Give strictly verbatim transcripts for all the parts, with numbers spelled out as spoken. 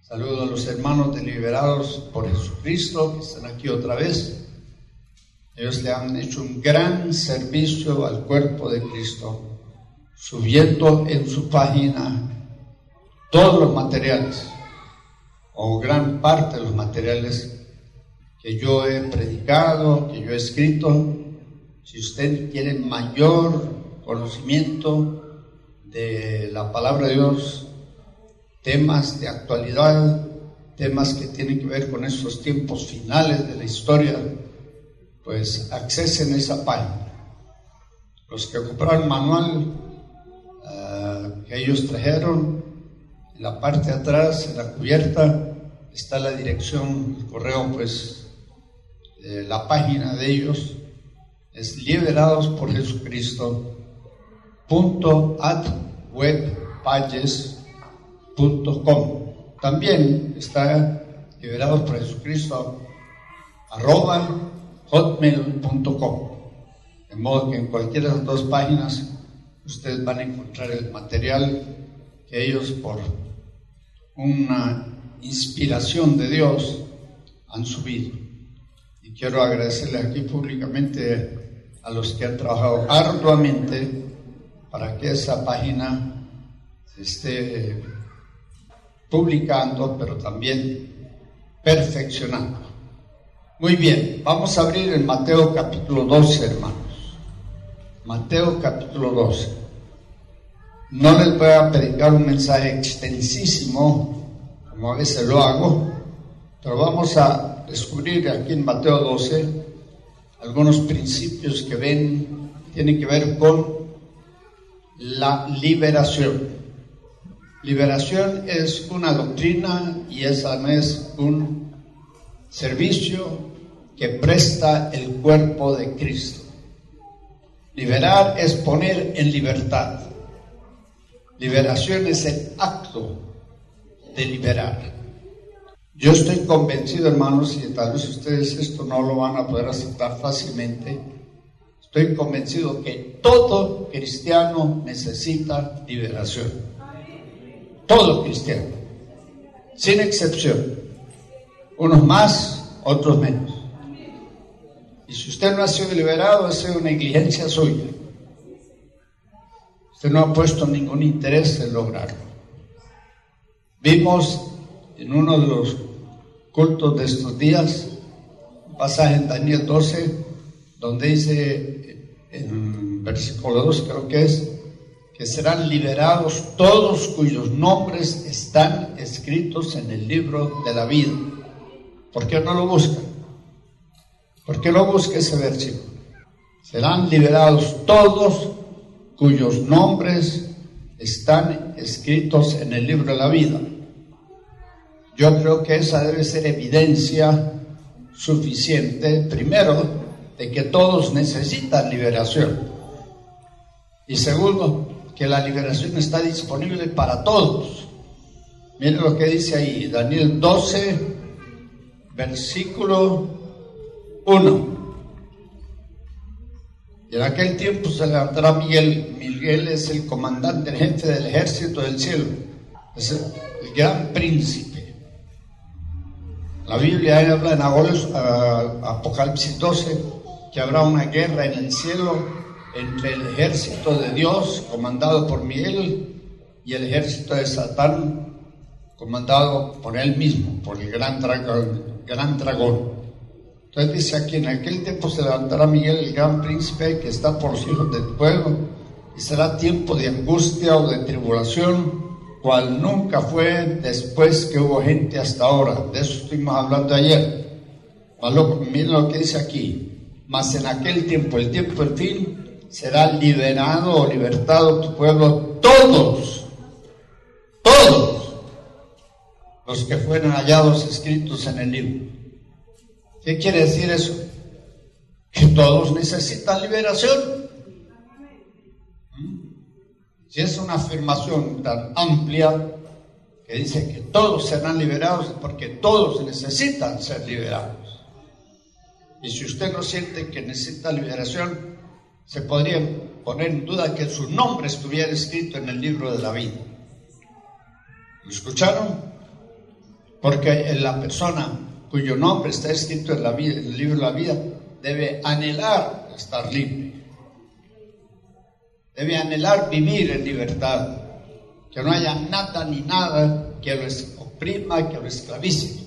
Saludo a los hermanos de Liberados por Jesucristo que están aquí otra vez. Ellos le han hecho un gran servicio al cuerpo de Cristo, subiendo en su página todos los materiales, o gran parte de los materiales que yo he predicado, que yo he escrito. Si usted quiere mayor conocimiento de la palabra de Dios, temas de actualidad, temas que tienen que ver con estos tiempos finales de la historia, pues accesen a esa página. Los que compraron el manual uh, que ellos trajeron, en la parte de atrás, en la cubierta, está la dirección, el correo, pues, de la página de ellos. Es liberados por Jesucristo punto at webpages punto com. También está liberados por Jesucristo arroba hotmail punto com. De modo que en cualquiera de las dos páginas ustedes van a encontrar el material que ellos, por una inspiración de Dios, han subido. Y quiero agradecerles aquí públicamente a los que han trabajado arduamente para que esa página se esté publicando, pero también perfeccionando. Muy bien, vamos a abrir en Mateo capítulo doce, hermanos. Mateo capítulo doce. No les voy a predicar un mensaje extensísimo, como a veces lo hago, pero vamos a descubrir aquí en Mateo doce algunos principios que ven, tienen que ver con la liberación. Liberación es una doctrina y esa es un servicio que presta el cuerpo de Cristo. Liberar es poner en libertad. Liberación es el acto de liberar. Yo estoy convencido, hermanos, y tal vez ustedes esto no lo van a poder aceptar fácilmente, estoy convencido que todo cristiano necesita liberación. Todo cristiano, sin excepción. Unos más, otros menos. Y si usted no ha sido liberado, es una negligencia suya. Usted no ha puesto ningún interés en lograrlo. Vimos en uno de los cultos de estos días un pasaje en Daniel doce, donde dice, en versículo dos creo que es, que serán liberados todos cuyos nombres están escritos en el libro de la vida. ¿Por qué no lo buscan? ¿Por qué no busca ese versículo? Serán liberados todos cuyos nombres están escritos en el libro de la vida. Yo creo que esa debe ser evidencia suficiente, primero, de que todos necesitan liberación, y segundo, que la liberación está disponible para todos. Miren lo que dice ahí, Daniel doce, versículo uno. Y en aquel tiempo se levantará Miguel. Miguel es el comandante, el jefe del ejército del cielo, es el, el gran príncipe. La Biblia habla en Apocalipsis doce que habrá una guerra en el cielo entre el ejército de Dios, comandado por Miguel, y el ejército de Satán, comandado por él mismo, por el gran dragón. Gran dragón. Entonces dice aquí, en aquel tiempo se levantará Miguel, el gran príncipe, que está por los hijos del pueblo, y será tiempo de angustia o de tribulación, cual nunca fue después que hubo gente hasta ahora. De eso estuvimos hablando ayer. Miren lo que dice aquí. Mas en aquel tiempo, el tiempo del fin, será liberado o libertado tu pueblo, todos, todos los que fueron hallados escritos en el libro. ¿Qué quiere decir eso? Que todos necesitan liberación. Si es una afirmación tan amplia que dice que todos serán liberados, es porque todos necesitan ser liberados. Y si usted no siente que necesita liberación, se podría poner en duda que su nombre estuviera escrito en el libro de la vida. ¿Lo escucharon? Porque la persona cuyo nombre está escrito en, la vida, en el libro de la vida debe anhelar estar libre. Debe anhelar vivir en libertad. Que no haya nada ni nada que lo oprima, que lo esclavice.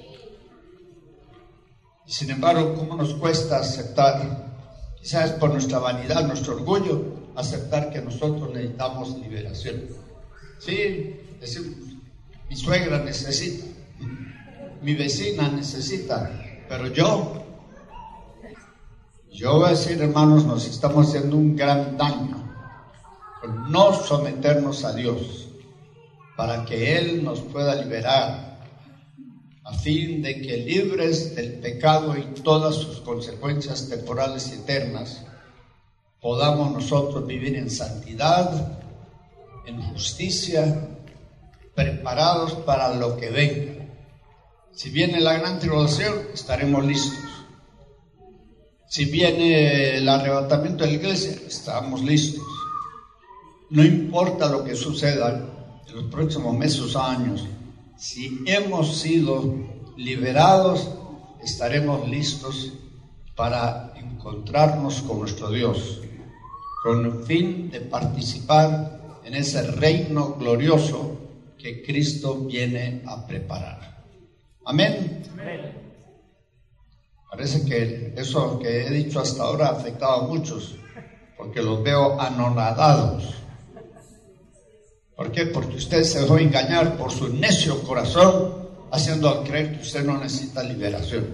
Y sin embargo, ¿cómo nos cuesta aceptar? Quizás por nuestra vanidad, nuestro orgullo, aceptar que nosotros necesitamos liberación. Sí, decimos, mi suegra necesita, mi vecina necesita, pero yo, yo voy a decir, hermanos, nos estamos haciendo un gran daño por no someternos a Dios para que Él nos pueda liberar, a fin de que libres del pecado y todas sus consecuencias temporales y eternas, podamos nosotros vivir en santidad, en justicia, preparados para lo que venga. Si viene la gran tribulación, estaremos listos. Si viene el arrebatamiento de la iglesia, estamos listos. No importa lo que suceda en los próximos meses o años, si hemos sido liberados, estaremos listos para encontrarnos con nuestro Dios, con el fin de participar en ese reino glorioso que Cristo viene a preparar. Amén. Amén. Parece que eso que he dicho hasta ahora ha afectado a muchos, porque los veo anonadados. ¿Por qué? Porque usted se dejó engañar por su necio corazón, haciendo al creer que usted no necesita liberación.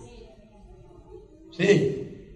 Sí.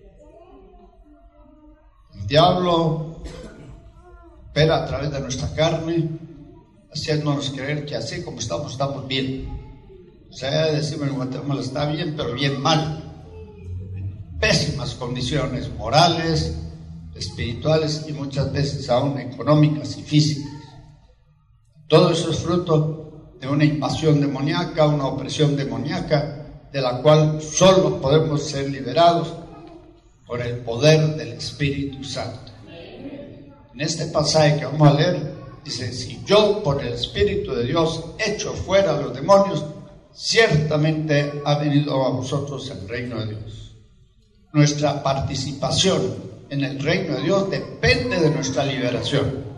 El diablo opera a través de nuestra carne, haciéndonos creer que así como estamos, estamos bien. O sea, decimos en Guatemala, está bien, pero bien mal. Pésimas condiciones morales, espirituales y muchas veces aún económicas y físicas. Todo eso es fruto de una invasión demoníaca, una opresión demoníaca, de la cual solo podemos ser liberados por el poder del Espíritu Santo. En este pasaje que vamos a leer, dice, si yo por el Espíritu de Dios echo fuera a los demonios, ciertamente ha venido a vosotros el reino de Dios. Nuestra participación en el reino de Dios depende de nuestra liberación.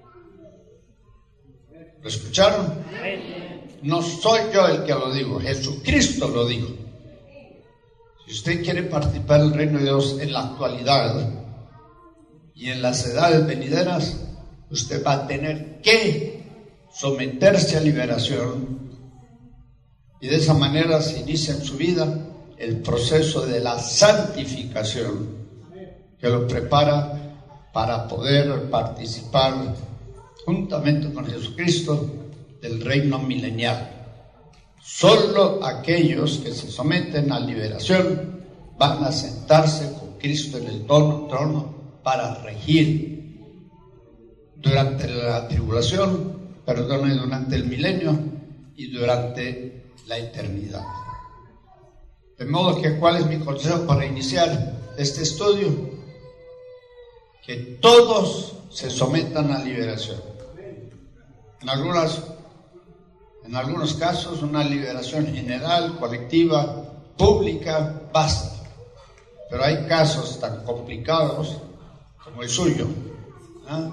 ¿Lo escucharon? No soy yo el que lo digo, Jesucristo lo dijo. Si usted quiere participar del reino de Dios en la actualidad y en las edades venideras, usted va a tener que someterse a liberación, y de esa manera se inicia en su vida el proceso de la santificación que lo prepara para poder participar juntamente con Jesucristo del reino milenial. Solo aquellos que se someten a liberación van a sentarse con Cristo en el trono, trono para regir durante la tribulación, perdón, durante el milenio y durante la eternidad. De modo que, ¿cuál es mi consejo para iniciar este estudio? Que todos se sometan a liberación. En algunas, en algunos casos, una liberación general, colectiva, pública, basta. Pero hay casos tan complicados como el suyo, ¿eh?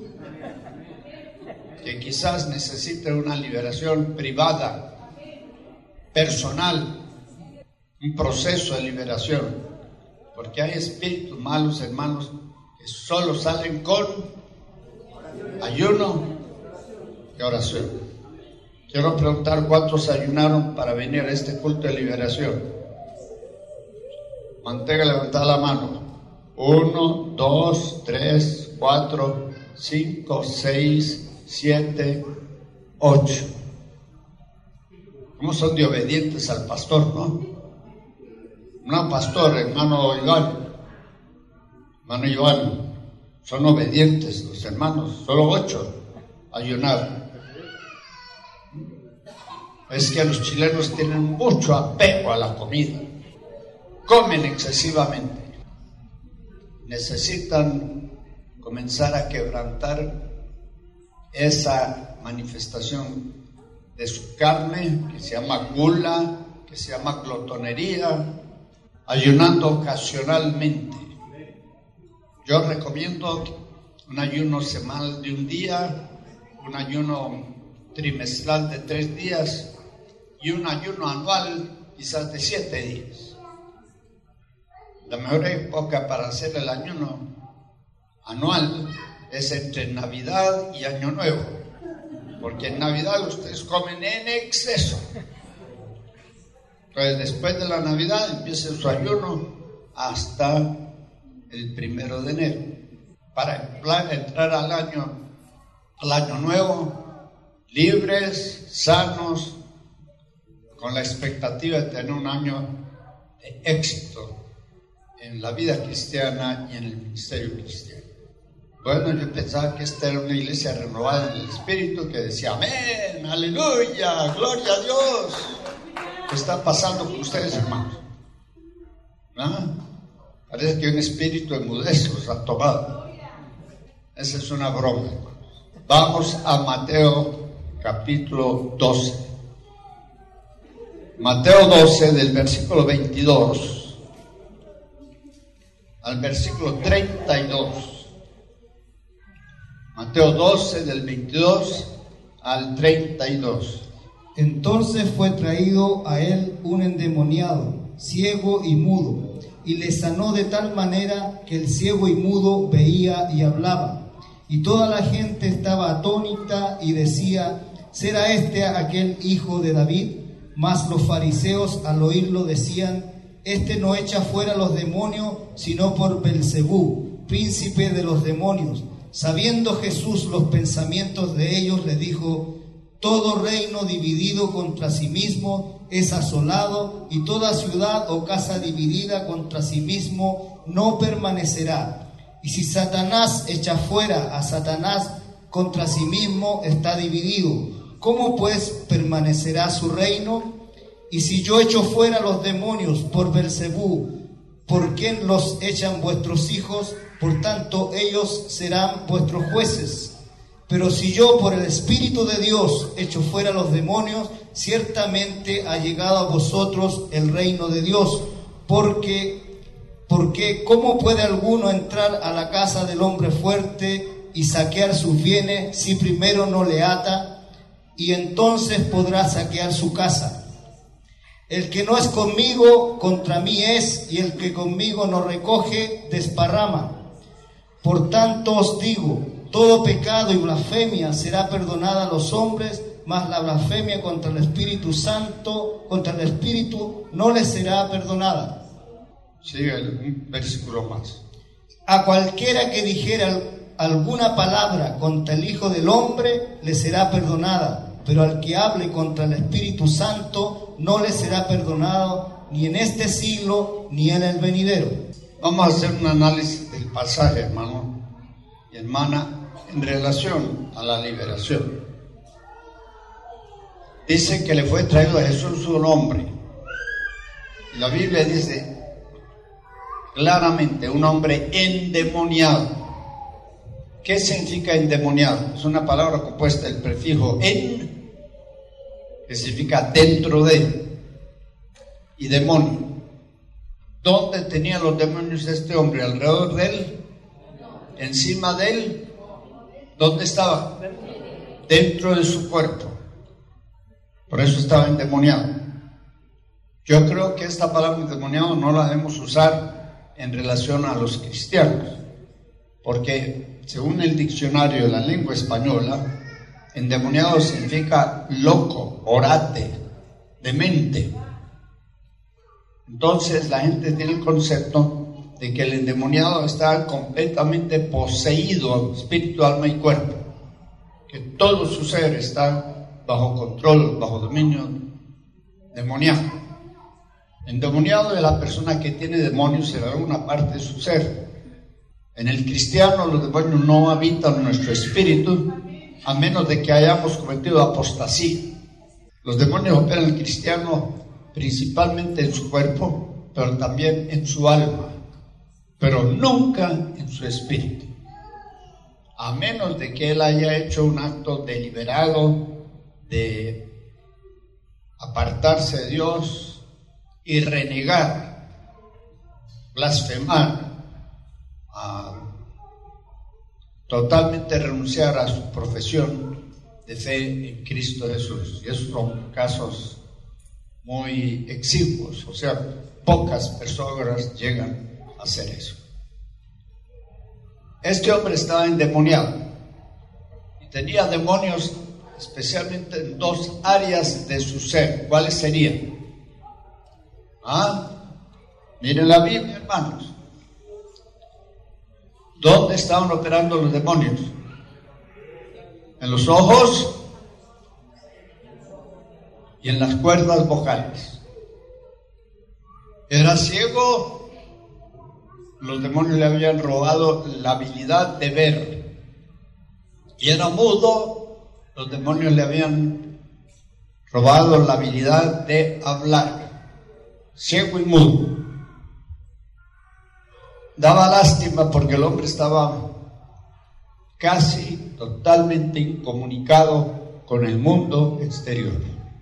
que quizás necesiten una liberación privada, personal, un proceso de liberación, porque hay espíritus malos, hermanos, que solo salen con ayuno y oración. Quiero preguntar cuántos ayunaron para venir a este culto de liberación. Mantenga levantada la mano. Uno, dos, tres, cuatro, cinco, seis, siete, ocho. ¿Cómo son de obedientes al pastor, no? No, pastor, hermano Iván, hermano Iván, son obedientes los hermanos, solo ocho ayunaron. Es que los chilenos tienen mucho apego a la comida, comen excesivamente. Necesitan comenzar a quebrantar esa manifestación de su carne, que se llama gula, que se llama glotonería, ayunando ocasionalmente. Yo recomiendo un ayuno semanal de un día, un ayuno trimestral de tres días y un ayuno anual quizás de siete días. La mejor época para hacer el ayuno anual es entre Navidad y Año Nuevo, porque en Navidad ustedes comen en exceso. Entonces después de la Navidad empieza su ayuno hasta el primero de enero, para entrar al año, al año nuevo, libres, sanos, con la expectativa de tener un año de éxito en la vida cristiana y en el ministerio cristiano. Bueno, yo pensaba que esta era una iglesia renovada en el Espíritu, que decía amén, aleluya, gloria a Dios. ¿Qué está pasando con ustedes, hermanos? ¿Ah? Parece que un espíritu enmudece los ha tomado. Esa es una broma. Vamos a Mateo capítulo doce. Mateo doce, del versículo veintidós al versículo treinta y dos. Mateo doce, del veintidós al treinta y dos. Entonces fue traído a él un endemoniado, ciego y mudo, y le sanó de tal manera que el ciego y mudo veía y hablaba. Y toda la gente estaba atónita y decía: ¿será este aquel hijo de David? Mas los fariseos al oírlo decían: este no echa fuera los demonios, sino por Belzebú, príncipe de los demonios. Sabiendo Jesús los pensamientos de ellos, le dijo: todo reino dividido contra sí mismo es asolado, y toda ciudad o casa dividida contra sí mismo no permanecerá. Y si Satanás echa fuera a Satanás, contra sí mismo está dividido. ¿Cómo pues permanecerá su reino? Y si yo echo fuera los demonios por Belzebú, ¿por quién los echan vuestros hijos? Por tanto, ellos serán vuestros jueces. Pero si yo por el Espíritu de Dios echo fuera los demonios, ciertamente ha llegado a vosotros el reino de Dios. Porque, porque ¿cómo puede alguno entrar a la casa del hombre fuerte y saquear sus bienes si primero no le ata? Y entonces podrá saquear su casa. El que no es conmigo, contra mí es, y el que conmigo no recoge, desparrama. Por tanto os digo, todo pecado y blasfemia será perdonada a los hombres, mas la blasfemia contra el Espíritu Santo, contra el Espíritu, no les será perdonada. Sigue un versículo más. A cualquiera que dijera alguna palabra contra el Hijo del Hombre, le será perdonada. Pero al que hable contra el Espíritu Santo, no le será perdonado ni en este siglo ni en el venidero. Vamos a hacer un análisis del pasaje, hermano y hermana, en relación a la liberación. Dice que le fue traído a Jesús un hombre. Y la Biblia dice claramente, un hombre endemoniado. ¿Qué significa endemoniado? Es una palabra compuesta del prefijo en, que significa dentro de, y demonio. ¿Dónde tenía los demonios este hombre? ¿Alrededor de él? ¿Encima de él? ¿Dónde estaba? Dentro de su cuerpo. Por eso estaba endemoniado. Yo creo que esta palabra endemoniado no la debemos usar en relación a los cristianos, porque según el diccionario de la lengua española, endemoniado significa loco, orate, demente. Entonces la gente tiene el concepto de que el endemoniado está completamente poseído, espíritu, alma y cuerpo, que todo su ser está bajo control, bajo dominio demoníaco. Endemoniado es la persona que tiene demonios en alguna parte de su ser. En el cristiano los demonios no habitan en nuestro espíritu, a menos de que hayamos cometido apostasía. Los demonios operan en el cristiano principalmente en su cuerpo, pero también en su alma, pero nunca en su espíritu, a menos de que él haya hecho un acto deliberado de apartarse de Dios y renegar, blasfemar, a totalmente renunciar a su profesión de fe en Cristo Jesús. Y esos son casos muy exiguos, o sea, pocas personas llegan a hacer eso. Este hombre estaba endemoniado y tenía demonios especialmente en dos áreas de su ser. ¿Cuáles serían? ¿Ah? Miren la Biblia, hermanos. ¿Dónde estaban operando los demonios? En los ojos y en las cuerdas vocales. Era ciego, los demonios le habían robado la habilidad de ver. Y era mudo, los demonios le habían robado la habilidad de hablar. Ciego y mudo. Daba lástima porque el hombre estaba casi totalmente incomunicado con el mundo exterior.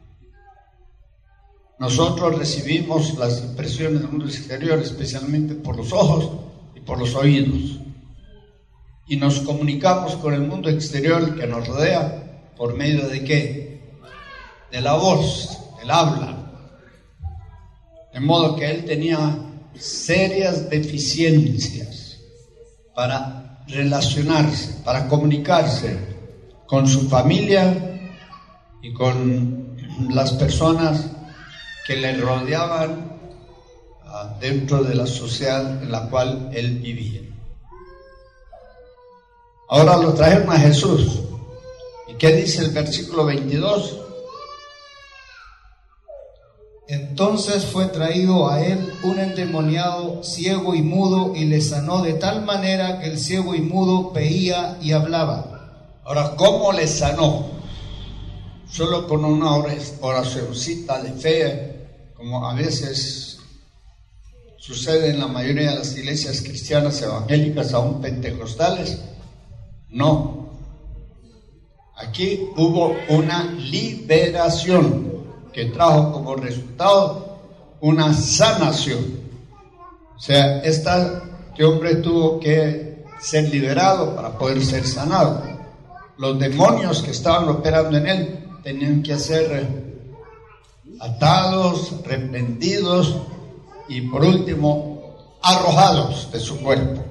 Nosotros recibimos las impresiones del mundo exterior especialmente por los ojos y por los oídos. Y nos comunicamos con el mundo exterior que nos rodea por medio de ¿qué? De la voz, del habla. De modo que él tenía serias deficiencias para relacionarse, para comunicarse con su familia y con las personas que le rodeaban uh, dentro de la sociedad en la cual él vivía. Ahora lo trajeron a Jesús. ¿Y qué dice el versículo veintidós? Entonces fue traído a él un endemoniado ciego y mudo y le sanó de tal manera que el ciego y mudo veía y hablaba. Ahora, ¿cómo le sanó? Solo con una oracioncita de fe, como a veces sucede en la mayoría de las iglesias cristianas evangélicas, aún pentecostales. No. Aquí hubo una liberación que trajo como resultado una sanación. O sea, esta, este hombre tuvo que ser liberado para poder ser sanado. Los demonios que estaban operando en él tenían que ser atados, reprendidos y por último arrojados de su cuerpo.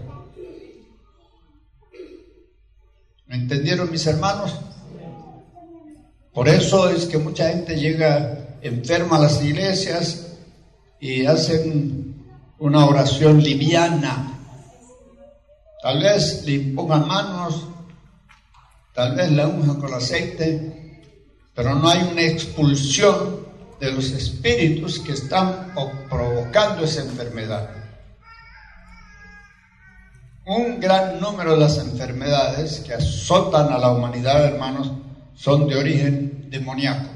¿Me entendieron, mis hermanos? Por eso es que mucha gente llega enferma a las iglesias y hacen una oración liviana. Tal vez le impongan manos, tal vez la unjan con aceite, pero no hay una expulsión de los espíritus que están provocando esa enfermedad. Un gran número de las enfermedades que azotan a la humanidad, hermanos, son de origen demoníaco.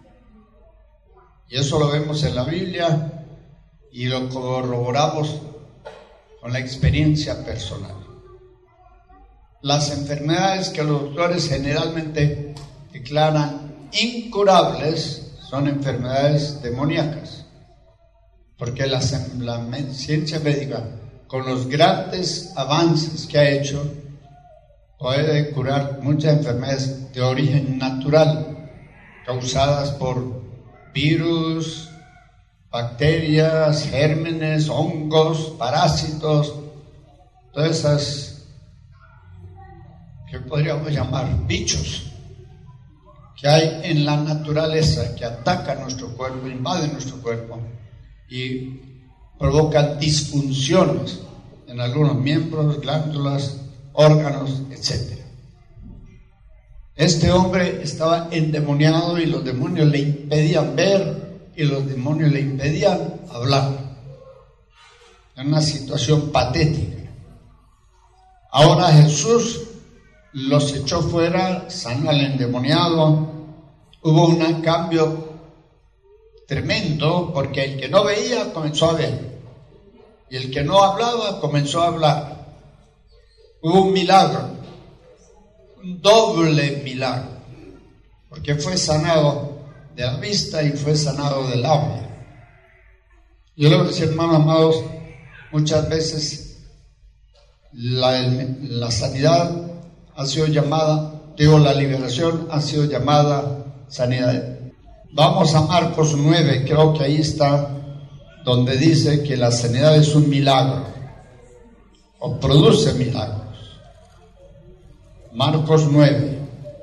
Y eso lo vemos en la Biblia y lo corroboramos con la experiencia personal. Las enfermedades que los doctores generalmente declaran incurables son enfermedades demoníacas, porque la, la ciencia médica, con los grandes avances que ha hecho, puede curar muchas enfermedades de origen natural, causadas por virus, bacterias, gérmenes, hongos, parásitos, todas esas que podríamos llamar bichos que hay en la naturaleza, que atacan nuestro cuerpo, invaden nuestro cuerpo y provocan disfunciones en algunos miembros, glándulas, órganos, etcétera. Este hombre estaba endemoniado y los demonios le impedían ver y los demonios le impedían hablar. En una situación patética. Ahora Jesús los echó fuera, sanó al endemoniado. Hubo un cambio tremendo porque el que no veía comenzó a ver y el que no hablaba comenzó a hablar. Hubo un milagro, un doble milagro, porque fue sanado de la vista y fue sanado del habla. Yo le voy a decir, hermanos amados, muchas veces la, la sanidad ha sido llamada, digo, la liberación ha sido llamada sanidad. Vamos a Marcos nueve, creo que ahí está, donde dice que la sanidad es un milagro, o produce milagros. Marcos nueve.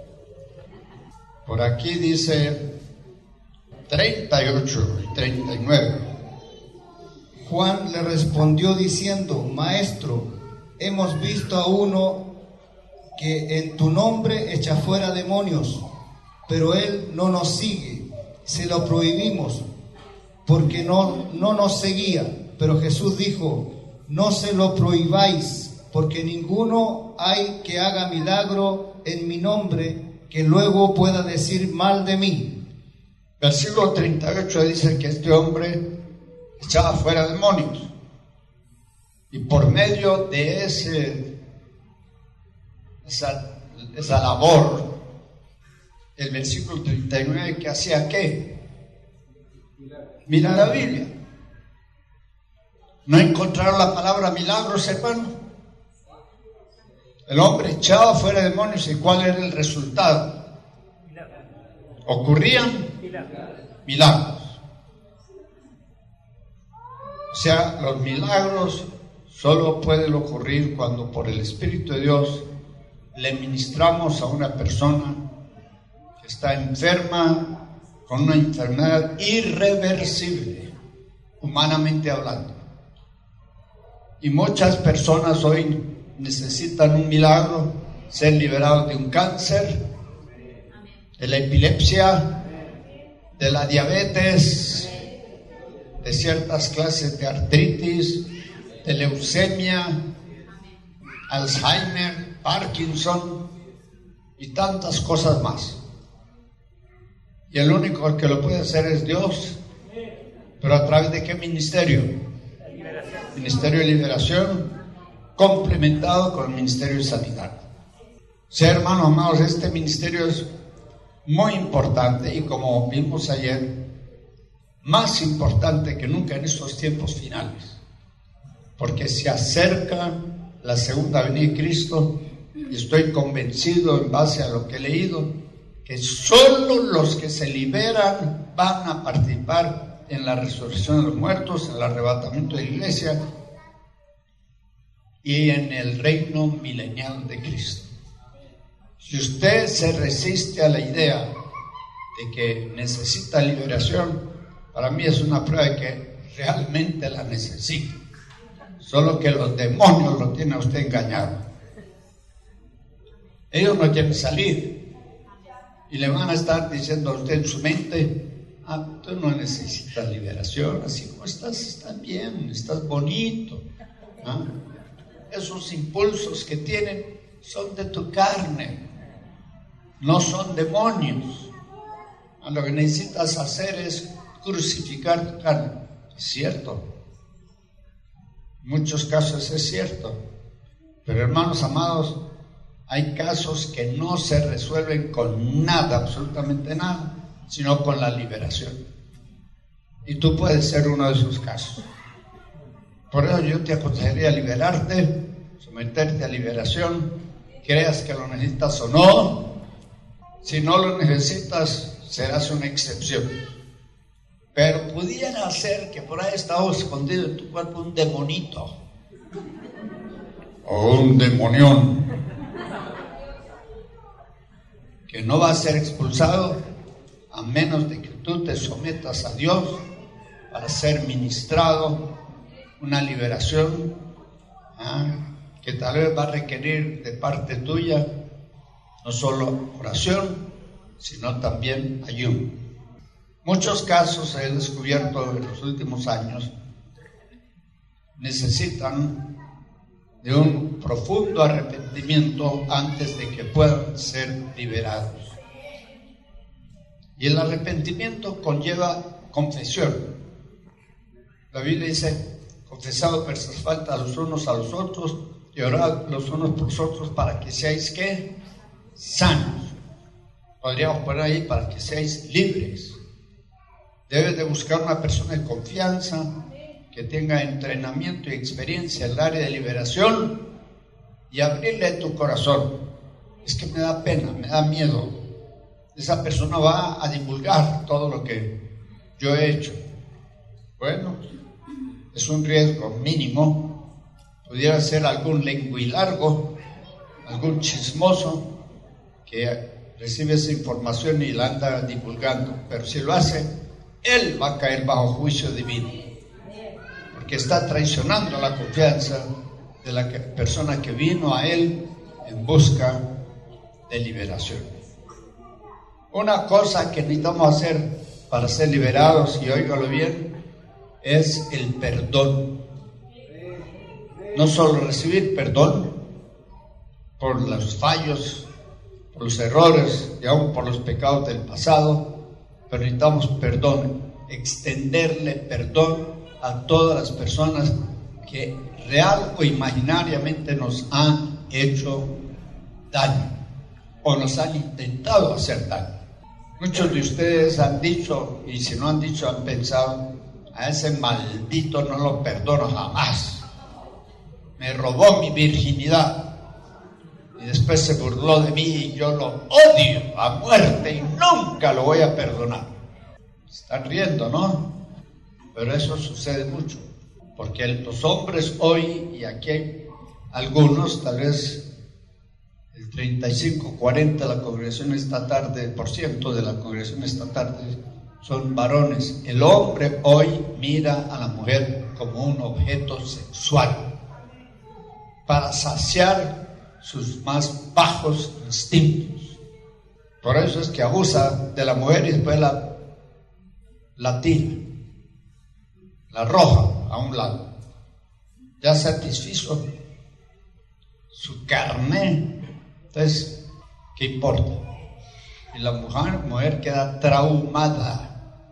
Por aquí dice treinta y ocho y treinta y nueve. Juan le respondió diciendo: Maestro, hemos visto a uno que en tu nombre echa fuera demonios, pero él no nos sigue. Se lo prohibimos porque no, no nos seguía. Pero Jesús dijo: no se lo prohibáis, porque ninguno hay que haga milagro en mi nombre que luego pueda decir mal de mí. Versículo treinta y ocho dice que este hombre echaba fuera demonios, y por medio de ese esa, esa labor, el versículo treinta y nueve, que hacía ¿qué? Mira la Biblia. ¿No encontraron la palabra milagros, hermano? El hombre echaba fuera demonios, ¿y cuál era el resultado? Ocurrían milagros. O sea, los milagros solo pueden ocurrir cuando por el Espíritu de Dios le ministramos a una persona que está enferma con una enfermedad irreversible, humanamente hablando. Y muchas personas hoy necesitan un milagro, ser liberados de un cáncer, de la epilepsia, de la diabetes, de ciertas clases de artritis, de leucemia, Alzheimer, Parkinson y tantas cosas más. Y el único que lo puede hacer es Dios. ¿Pero a través de qué ministerio? Ministerio de liberación, complementado con el ministerio de sanidad. Sí, hermanos amados, este ministerio es muy importante, y como vimos ayer, más importante que nunca en estos tiempos finales, porque se acerca la segunda venida de Cristo, y estoy convencido, en base a lo que he leído, que solo los que se liberan van a participar en la resurrección de los muertos, en el arrebatamiento de la iglesia y en el reino milenial de Cristo. Si usted se resiste a la idea de que necesita liberación, para mí es una prueba de que realmente la necesita. Solo que los demonios lo tienen a usted engañado. Ellos no quieren salir y le van a estar diciendo a usted en su mente: ah, tú no necesitas liberación, así como estás, estás bien, estás bonito. ¿Ah? Esos impulsos que tienen son de tu carne, no son demonios. Ah, lo que necesitas hacer es crucificar tu carne. Es cierto, en muchos casos es cierto, pero hermanos amados, hay casos que no se resuelven con nada, absolutamente nada, sino con la liberación. Y tú puedes ser uno de esos casos. Por eso yo te aconsejaría liberarte, someterte a liberación, creas que lo necesitas o no. Si no lo necesitas, serás una excepción. Pero pudiera ser que por ahí estaba escondido en tu cuerpo un demonito o un demonión que no va a ser expulsado a menos de que tú te sometas a Dios para ser ministrado una liberación, ¿ah? que tal vez va a requerir de parte tuya no solo oración, sino también ayuno. Muchos casos he descubierto en los últimos años necesitan de un profundo arrepentimiento antes de que puedan ser liberados. Y el arrepentimiento conlleva confesión. La Biblia dice: confesad vuestras faltas los unos a los otros y orad los unos por los otros para que seáis ¿qué? Sanos. Podríamos poner ahí: para que seáis libres. Debes de buscar una persona de confianza que tenga entrenamiento y experiencia en el área de liberación y abrirle tu corazón. Es que me da pena, me da miedo. Esa persona va a divulgar todo lo que yo he hecho. Bueno, es un riesgo mínimo. Pudiera ser algún lenguilargo, algún chismoso que recibe esa información y la anda divulgando. Pero si lo hace, él va a caer bajo juicio divino, porque está traicionando la confianza de la que, persona que vino a él en busca de liberación. Una cosa que necesitamos hacer para ser liberados, y óigalo bien, es el perdón. No solo recibir perdón por los fallos, por los errores y aún por los pecados del pasado, pero necesitamos perdón, extenderle perdón a todas las personas que real o imaginariamente nos han hecho daño o nos han intentado hacer daño. Muchos de ustedes han dicho, y si no han dicho, han pensado: a ese maldito no lo perdono jamás, me robó mi virginidad y después se burló de mí y yo lo odio a muerte y nunca lo voy a perdonar. Están riendo, ¿no? Pero eso sucede mucho, porque los hombres hoy, y aquí hay algunos, tal vez el treinta y cinco, cuarenta de la congregación esta tarde, por ciento de la congregación esta tarde son varones. El hombre hoy mira a la mujer como un objeto sexual para saciar sus más bajos instintos. Por eso es que abusa de la mujer y después la, la tira, la arroja a un lado. Ya satisfizo su carne, entonces, ¿qué importa? Y la mujer, mujer queda traumada.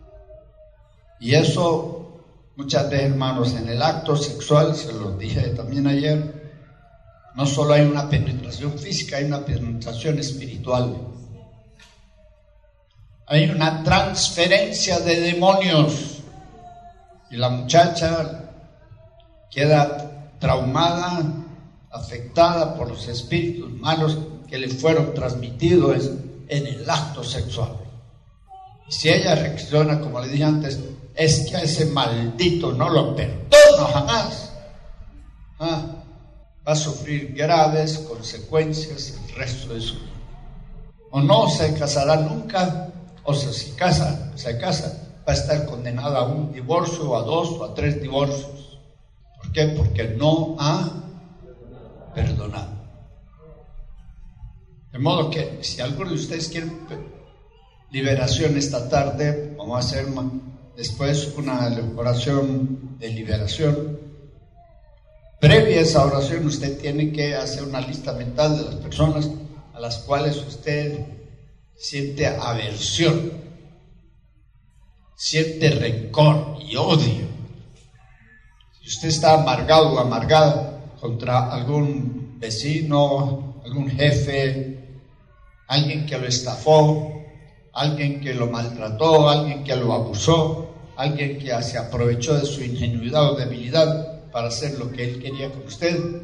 Y eso, muchas veces, hermanos, en el acto sexual, se los dije también ayer, no solo hay una penetración física, hay una penetración espiritual. Hay una transferencia de demonios. Y la muchacha queda traumada, afectada por los espíritus malos que le fueron transmitidos en el acto sexual. Y si ella reacciona, como le dije antes, es que a ese maldito no lo perdono jamás, ah, va a sufrir graves consecuencias el resto de su vida. O no se casará nunca, o si se casa, se casa, va a estar condenada a un divorcio, o a dos, o a tres divorcios. ¿Por qué? Porque no ha perdonado. De modo que, si alguno de ustedes quieren liberación esta tarde, vamos a hacer después una oración de liberación. Previa a esa oración, usted tiene que hacer una lista mental de las personas a las cuales usted siente aversión, siente rencor y odio. Si usted está amargado o amargada contra algún vecino, algún jefe, alguien que lo estafó, alguien que lo maltrató, alguien que lo abusó, alguien que se aprovechó de su ingenuidad o debilidad para hacer lo que él quería con usted,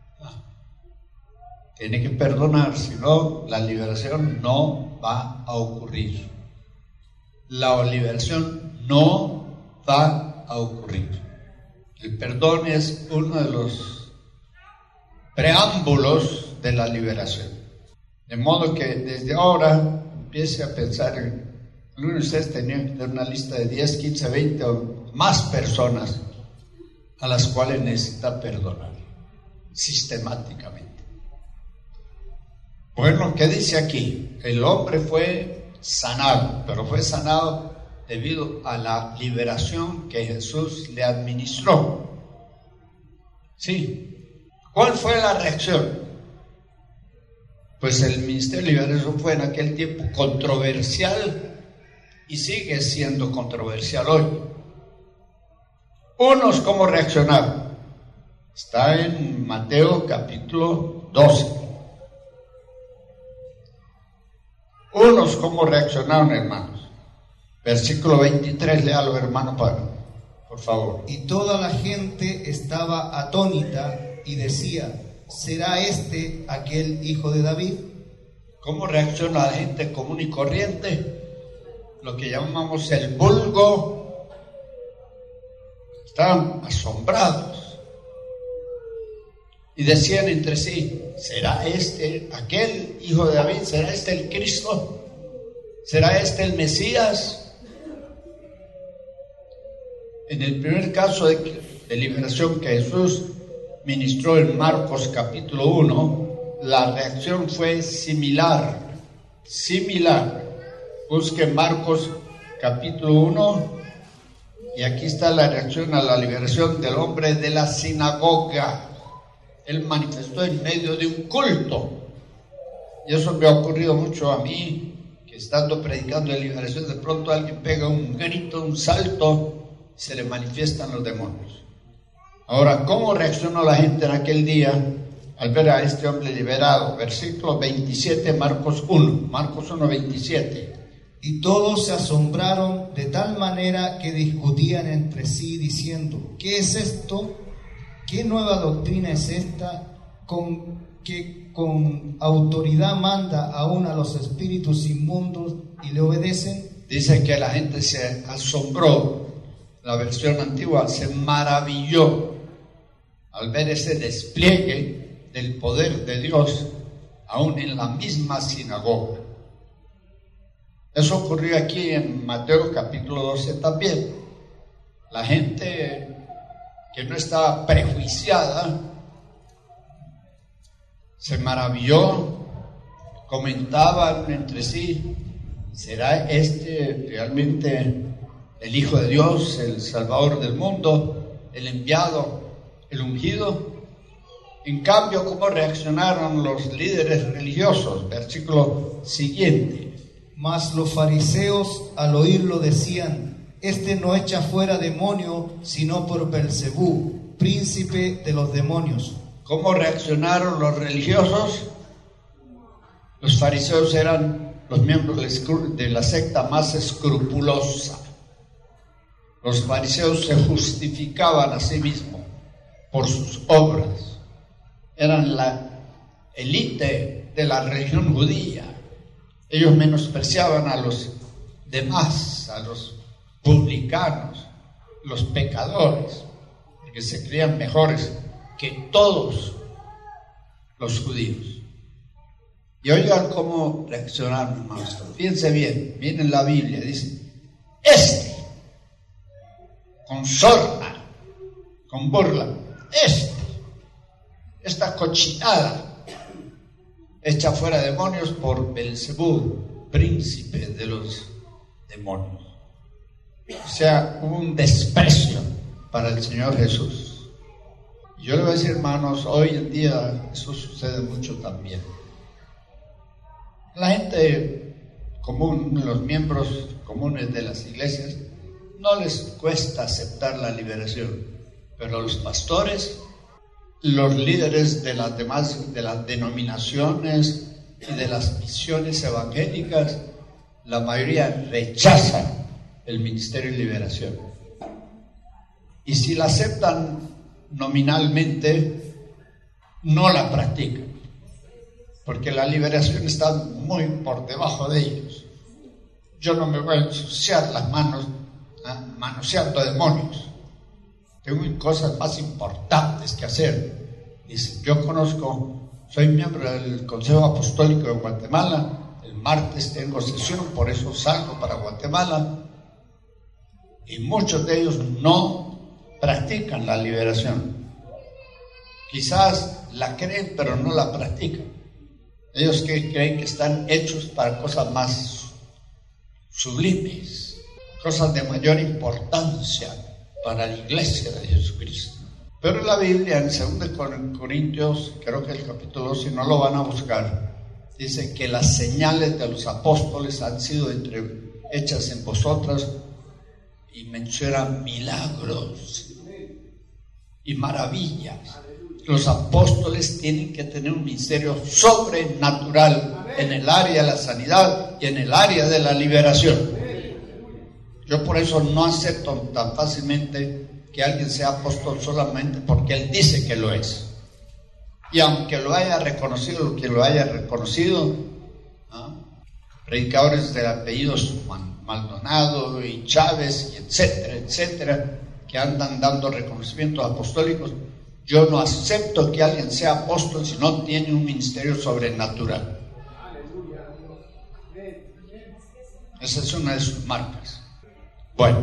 tiene que perdonar, si no, la liberación no va a ocurrir. La liberación no va a ocurrir. El perdón es uno de los preámbulos de la liberación. De modo que desde ahora empiece a pensar en, algunos de ustedes tenían que tener una lista de diez, quince, veinte o más personas a las cuales necesita perdonar sistemáticamente. Bueno, ¿qué dice aquí? El hombre fue sanado, pero fue sanado debido a la liberación que Jesús le administró. Sí. ¿Cuál fue la reacción? Pues el ministerio de liberación fue en aquel tiempo controversial y sigue siendo controversial hoy. Unos, ¿cómo reaccionaron? Está en Mateo capítulo doce. Unos, ¿cómo reaccionaron, hermanos? Versículo veintitrés, léalo, hermano Pablo, por favor. Y toda la gente estaba atónita y decía: ¿será este aquel hijo de David? ¿Cómo reacciona la gente común y corriente? Lo que llamamos el vulgo. Estaban asombrados y decían entre sí: ¿será este aquel hijo de David? ¿Será este el Cristo? ¿Será este el Mesías? En el primer caso de, de liberación que Jesús ministró en Marcos capítulo uno, la reacción fue similar, similar. Busque Marcos capítulo uno y aquí está la reacción a la liberación del hombre de la sinagoga. Él manifestó en medio de un culto, y eso me ha ocurrido mucho a mí, que estando predicando de liberación, de pronto alguien pega un grito, un salto, se le manifiestan los demonios. Ahora, ¿cómo reaccionó la gente en aquel día al ver a este hombre liberado? Versículo veintisiete, Marcos uno, Marcos uno, veintisiete. Y todos se asombraron de tal manera que discutían entre sí diciendo: ¿qué es esto? ¿Qué nueva doctrina es esta? Con que con autoridad manda aún a los espíritus inmundos y le obedecen. Dice que la gente se asombró. La versión antigua se maravilló al ver ese despliegue del poder de Dios aún en la misma sinagoga. Eso ocurrió aquí en Mateo capítulo doce también. La gente que no estaba prejuiciada se maravilló, comentaban entre sí: ¿será este realmente el Hijo de Dios, el Salvador del mundo, el enviado, el ungido? En cambio, ¿cómo reaccionaron los líderes religiosos? Versículo siguiente. Mas los fariseos al oírlo decían: este no echa fuera demonio sino por Belcebú, príncipe de los demonios. ¿Cómo reaccionaron los religiosos? Los fariseos eran los miembros de la secta más escrupulosa. Los fariseos se justificaban a sí mismos por sus obras. Eran la élite de la religión judía. Ellos menospreciaban a los demás, a los publicanos, los pecadores, porque se creían mejores que todos los judíos. Y oigan cómo reaccionaron, hermanos. Fíjense bien, miren la Biblia, dice: este, con sorna, con burla, este, esta cochinada, echa fuera demonios por Belcebú, príncipe de los demonios. O sea, hubo un desprecio para el Señor Jesús. Yo le voy a decir, hermanos, hoy en día eso sucede mucho también. La gente común, los miembros comunes de las iglesias, no les cuesta aceptar la liberación, pero los pastores, los líderes de las demás, de las denominaciones y de las misiones evangélicas, la mayoría rechazan el ministerio de liberación. Y si la aceptan nominalmente, no la practican, porque la liberación está muy por debajo de ellos. Yo no me voy a ensuciar las manos ¿eh? manoseando demonios. Tengo cosas más importantes que hacer. Dice, yo conozco, soy miembro del Consejo Apostólico de Guatemala, el martes tengo sesión, por eso salgo para Guatemala, y muchos de ellos no practican la liberación. Quizás la creen, pero no la practican. Ellos que creen que están hechos para cosas más sublimes, cosas de mayor importancia para la iglesia de Jesucristo. Pero la Biblia, en segunda Corintios, creo que el capítulo dos, si no lo van a buscar, dice que las señales de los apóstoles han sido entre, hechas en vosotras, y mencionan milagros y maravillas. Los apóstoles tienen que tener un ministerio sobrenatural en el área de la sanidad y en el área de la liberación. Yo por eso no acepto tan fácilmente que alguien sea apóstol solamente porque él dice que lo es. Y aunque lo haya reconocido, que lo haya reconocido, ¿no? Predicadores de apellidos Maldonado y Chávez, y etcétera, etcétera, que andan dando reconocimientos apostólicos, yo no acepto que alguien sea apóstol si no tiene un ministerio sobrenatural. Esa es una de sus marcas. Bueno,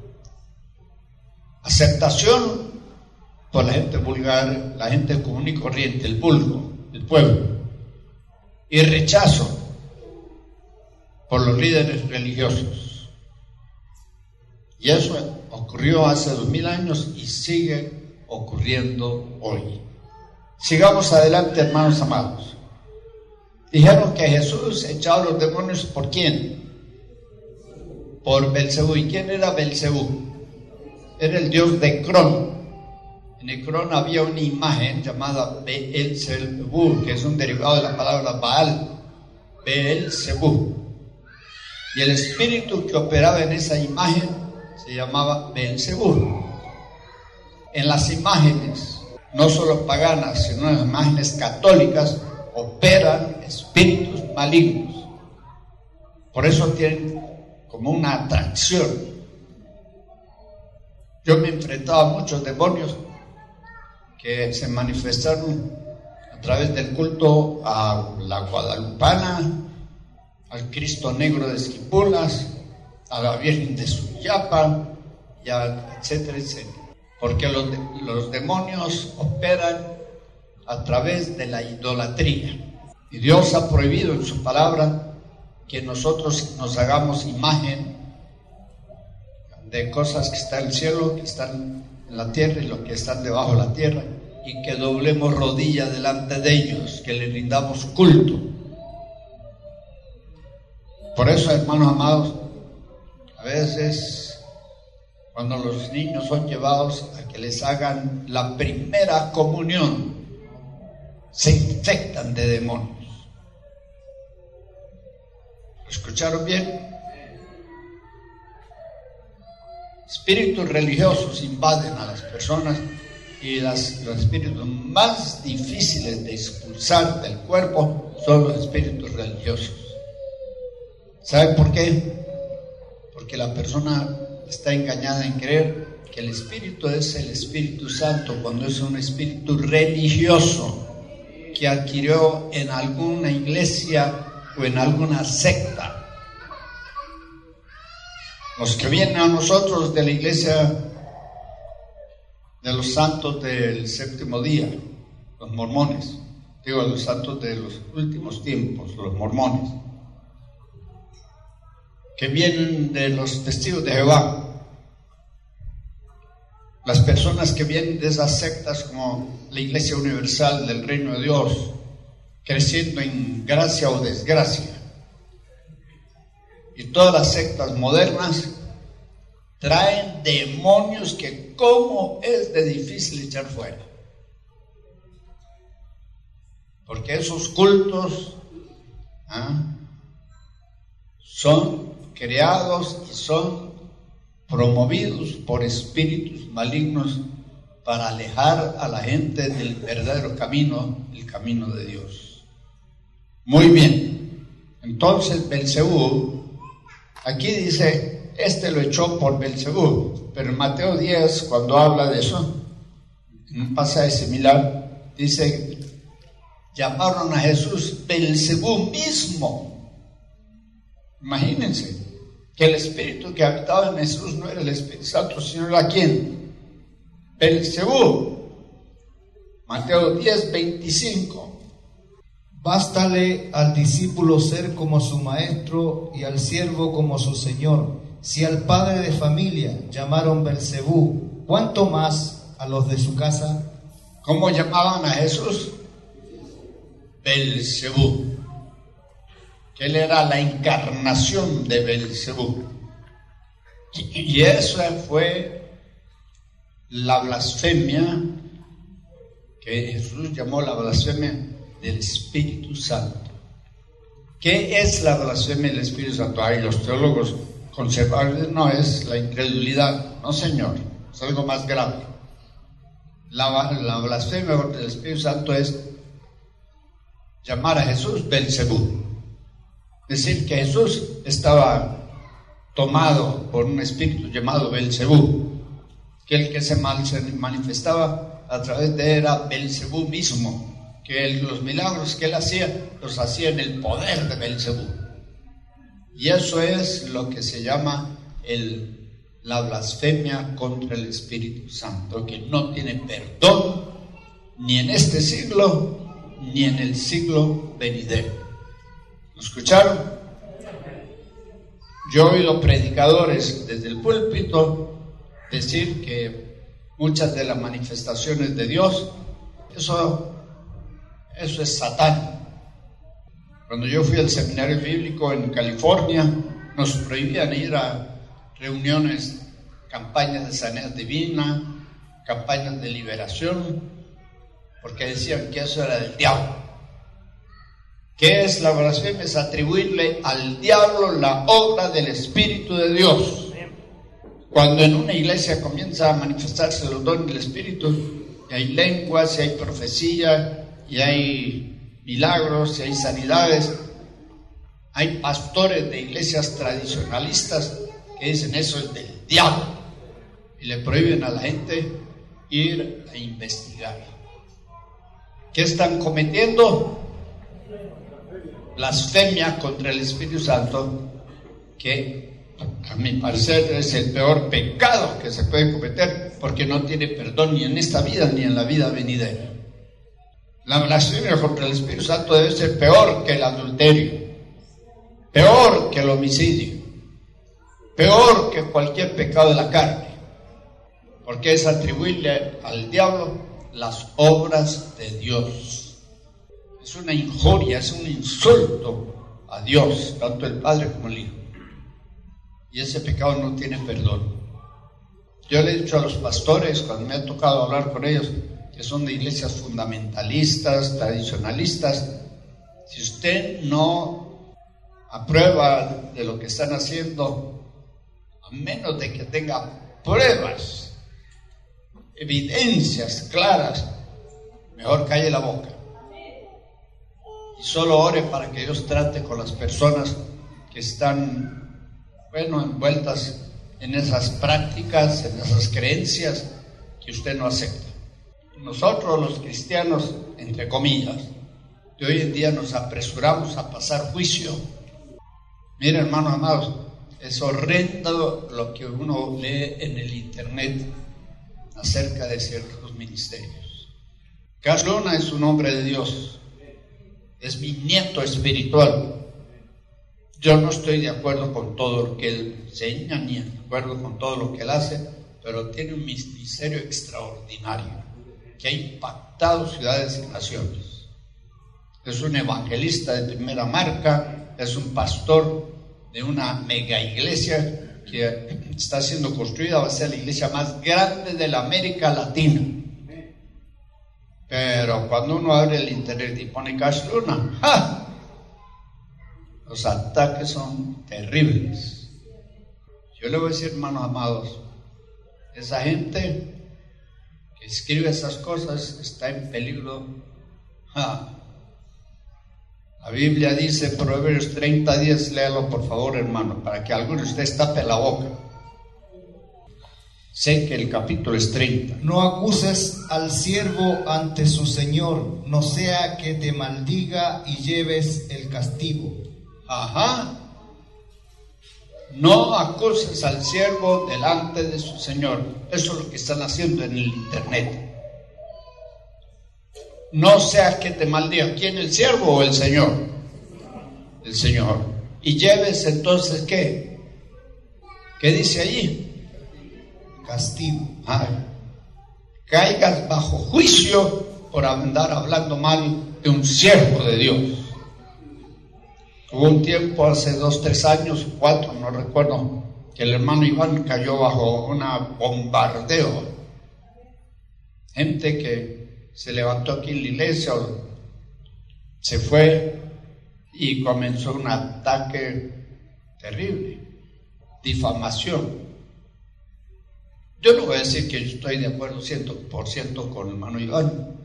aceptación por la gente vulgar, la gente común y corriente, el vulgo, el pueblo, y rechazo por los líderes religiosos. Y eso ocurrió hace dos mil años y sigue ocurriendo hoy. Sigamos adelante, hermanos amados. Dijeron que Jesús echaba los demonios, ¿por quién? Por Belcebú. ¿Y quién era Belcebú? Era el dios de Ecrón. En Ecrón había una imagen llamada Beelzebú, que es un derivado de la palabra Baal, Beelzebú. Y el espíritu que operaba en esa imagen se llamaba Beelzebú. En las imágenes, no solo paganas, sino en las imágenes católicas, operan espíritus malignos. Por eso tienen como una atracción. Yo me enfrentaba a muchos demonios que se manifestaron a través del culto a la Guadalupana, al Cristo Negro de Esquipulas, a la Virgen de Suyapa, y a, etcétera, etcétera. Porque los, de, los demonios operan a través de la idolatría. Y Dios ha prohibido en su palabra que nosotros nos hagamos imagen de cosas que están en el cielo, que están en la tierra y lo que están debajo de la tierra, y que doblemos rodilla delante de ellos, que le rindamos culto. Por eso, hermanos amados, a veces cuando los niños son llevados a que les hagan la primera comunión, se infectan de demonios. ¿Lo escucharon bien? Espíritus religiosos invaden a las personas y las, los espíritus más difíciles de expulsar del cuerpo son los espíritus religiosos. ¿Saben por qué? Porque la persona está engañada en creer que el Espíritu es el Espíritu Santo cuando es un espíritu religioso que adquirió en alguna iglesia o en alguna secta. Los que vienen a nosotros de la iglesia de los santos del séptimo día, los mormones, digo los santos de los últimos tiempos, los mormones, que vienen de los testigos de Jehová, las personas que vienen de esas sectas como la Iglesia Universal del Reino de Dios, creciendo en gracia o desgracia, y todas las sectas modernas traen demonios que cómo es de difícil echar fuera, porque esos cultos ¿ah? son creados y son promovidos por espíritus malignos para alejar a la gente del verdadero camino, el camino de Dios. Muy bien, entonces Belcebú, aquí dice, este lo echó por Belcebú, pero en Mateo diez, cuando habla de eso, en un pasaje similar, dice, llamaron a Jesús Belcebú mismo. Imagínense que el espíritu que habitaba en Jesús no era el Espíritu Santo, sino era ¿quién? Belcebú. Mateo diez, veinticinco. Bástale al discípulo ser como su maestro y al siervo como su señor. Si al padre de familia llamaron Belcebú, ¿cuánto más a los de su casa? ¿Cómo llamaban a Jesús? Belcebú. Que él era la encarnación de Belcebú. Y esa fue la blasfemia que Jesús llamó la blasfemia del Espíritu Santo. ¿Qué es la blasfemia del Espíritu Santo? Ay, los teólogos conservar no es la incredulidad, no señor, es algo más grave. La, la blasfemia contra el Espíritu Santo es llamar a Jesús Belcebú, decir que Jesús estaba tomado por un espíritu llamado Belcebú, que el que se, mal, se manifestaba a través de él era Belcebú mismo, que él, los milagros que él hacía los hacía en el poder de Belcebú. Y eso es lo que se llama el, la blasfemia contra el Espíritu Santo, que no tiene perdón ni en este siglo ni en el siglo venidero. ¿Lo escucharon? Yo he oído predicadores desde el púlpito decir que muchas de las manifestaciones de Dios, eso, eso es Satán. Cuando yo fui al seminario bíblico en California, nos prohibían ir a reuniones, campañas de sanidad divina, campañas de liberación, porque decían que eso era del diablo. ¿Qué es la blasfemia? Es atribuirle al diablo la obra del Espíritu de Dios. Cuando en una iglesia comienza a manifestarse los dones del Espíritu, y hay lenguas, y hay profecía, y hay milagros, y hay sanidades, hay pastores de iglesias tradicionalistas que dicen eso es del diablo y le prohíben a la gente ir a investigar. ¿Qué están cometiendo? Blasfemia contra el Espíritu Santo, que a mi parecer es el peor pecado que se puede cometer, porque no tiene perdón ni en esta vida ni en la vida venidera. La blasfemia contra el Espíritu Santo debe ser peor que el adulterio, peor que el homicidio, peor que cualquier pecado de la carne, porque es atribuirle al diablo las obras de Dios. Es una injuria, es un insulto a Dios, tanto el Padre como el Hijo. Y ese pecado no tiene perdón. Yo le he dicho a los pastores, cuando me ha tocado hablar con ellos, que son de iglesias fundamentalistas, tradicionalistas, si usted no aprueba de lo que están haciendo, a menos de que tenga pruebas, evidencias claras, mejor calle la boca y solo ore para que Dios trate con las personas que están, bueno, envueltas en esas prácticas, en esas creencias que usted no acepta. Nosotros los cristianos, entre comillas, de hoy en día nos apresuramos a pasar juicio. Miren, hermanos amados, es horrendo lo que uno lee en el internet acerca de ciertos ministerios. Carlos Luna es un hombre de Dios, es mi nieto espiritual. Yo no estoy de acuerdo con todo lo que él enseña, ni de acuerdo con todo lo que él hace, pero tiene un ministerio extraordinario que ha impactado ciudades y naciones. Es un evangelista de primera marca, es un pastor de una mega iglesia que está siendo construida, va a ser la iglesia más grande de la América Latina. Pero cuando uno abre el internet y pone Cash Luna, ¡ja!, los ataques son terribles. Yo le voy a decir, hermanos amados, esa gente que escribe esas cosas está en peligro. ¡Ja! La Biblia dice, Proverbios treinta diez, léalo por favor, hermano, para que alguno de ustedes tape la boca. Sé que el capítulo es treinta. No acuses al siervo ante su señor, no sea que te maldiga y lleves el castigo. Ajá. No acuses al siervo delante de su señor. Eso es lo que están haciendo en el internet. No sea que te maldiga. ¿Quién, el siervo o el Señor? El Señor. Y lleves entonces, ¿qué? ¿Qué dice allí? Castigo. Ay. Caigas bajo juicio por andar hablando mal de un siervo de Dios. Hubo un tiempo, hace dos, tres años, cuatro, no recuerdo, que el hermano Iván cayó bajo un bombardeo. Gente que se levantó aquí en la iglesia, se fue y comenzó un ataque terrible. difamación. Yo no voy a decir que yo estoy de acuerdo cien por ciento con el hermano Iván,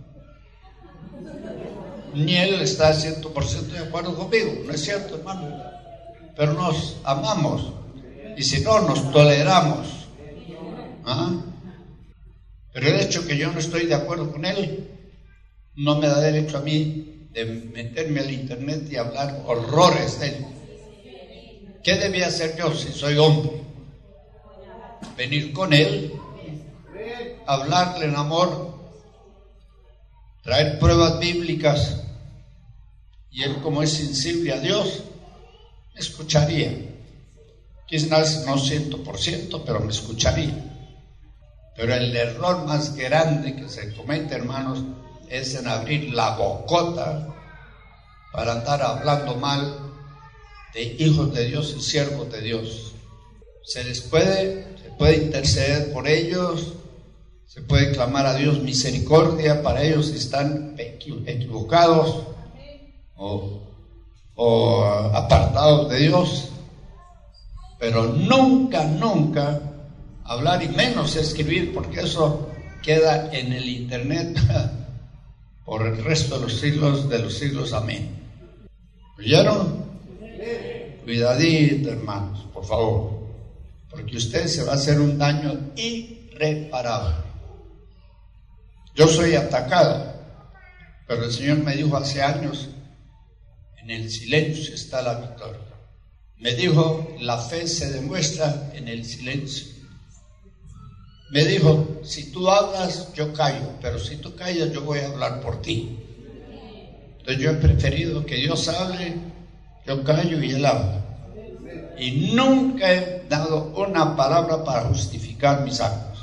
ni él está cien por ciento de acuerdo conmigo, no es cierto, hermano, pero nos amamos, y si no, nos toleramos. ¿Ah? Pero el hecho que yo no estoy de acuerdo con él no me da derecho a mí de meterme al internet y hablar horrores de él. ¿Qué debía hacer yo si soy hombre? Venir con él, hablarle en amor, traer pruebas bíblicas, y él, como es sensible a Dios, me escucharía. Quizás no cien por ciento, pero me escucharía. Pero el error más grande que se comete, hermanos, es en abrir la bocota para andar hablando mal de hijos de Dios y siervos de Dios. Se les puede, se puede interceder por ellos, se puede clamar a Dios misericordia para ellos si están equivocados o, o apartados de Dios, pero nunca, nunca hablar, y menos escribir, porque eso queda en el internet por el resto de los siglos de los siglos. Amén. ¿Oyeron? Cuidadito, hermanos, por favor, porque usted se va a hacer un daño irreparable. Yo soy atacado, pero el Señor me dijo hace años: en el silencio está la victoria. Me dijo: la fe se demuestra en el silencio. Me dijo: si tú hablas, yo callo, pero si tú callas, yo voy a hablar por ti. Entonces yo he preferido que Dios hable, yo callo y Él habla. Y nunca he dado una palabra para justificar mis actos.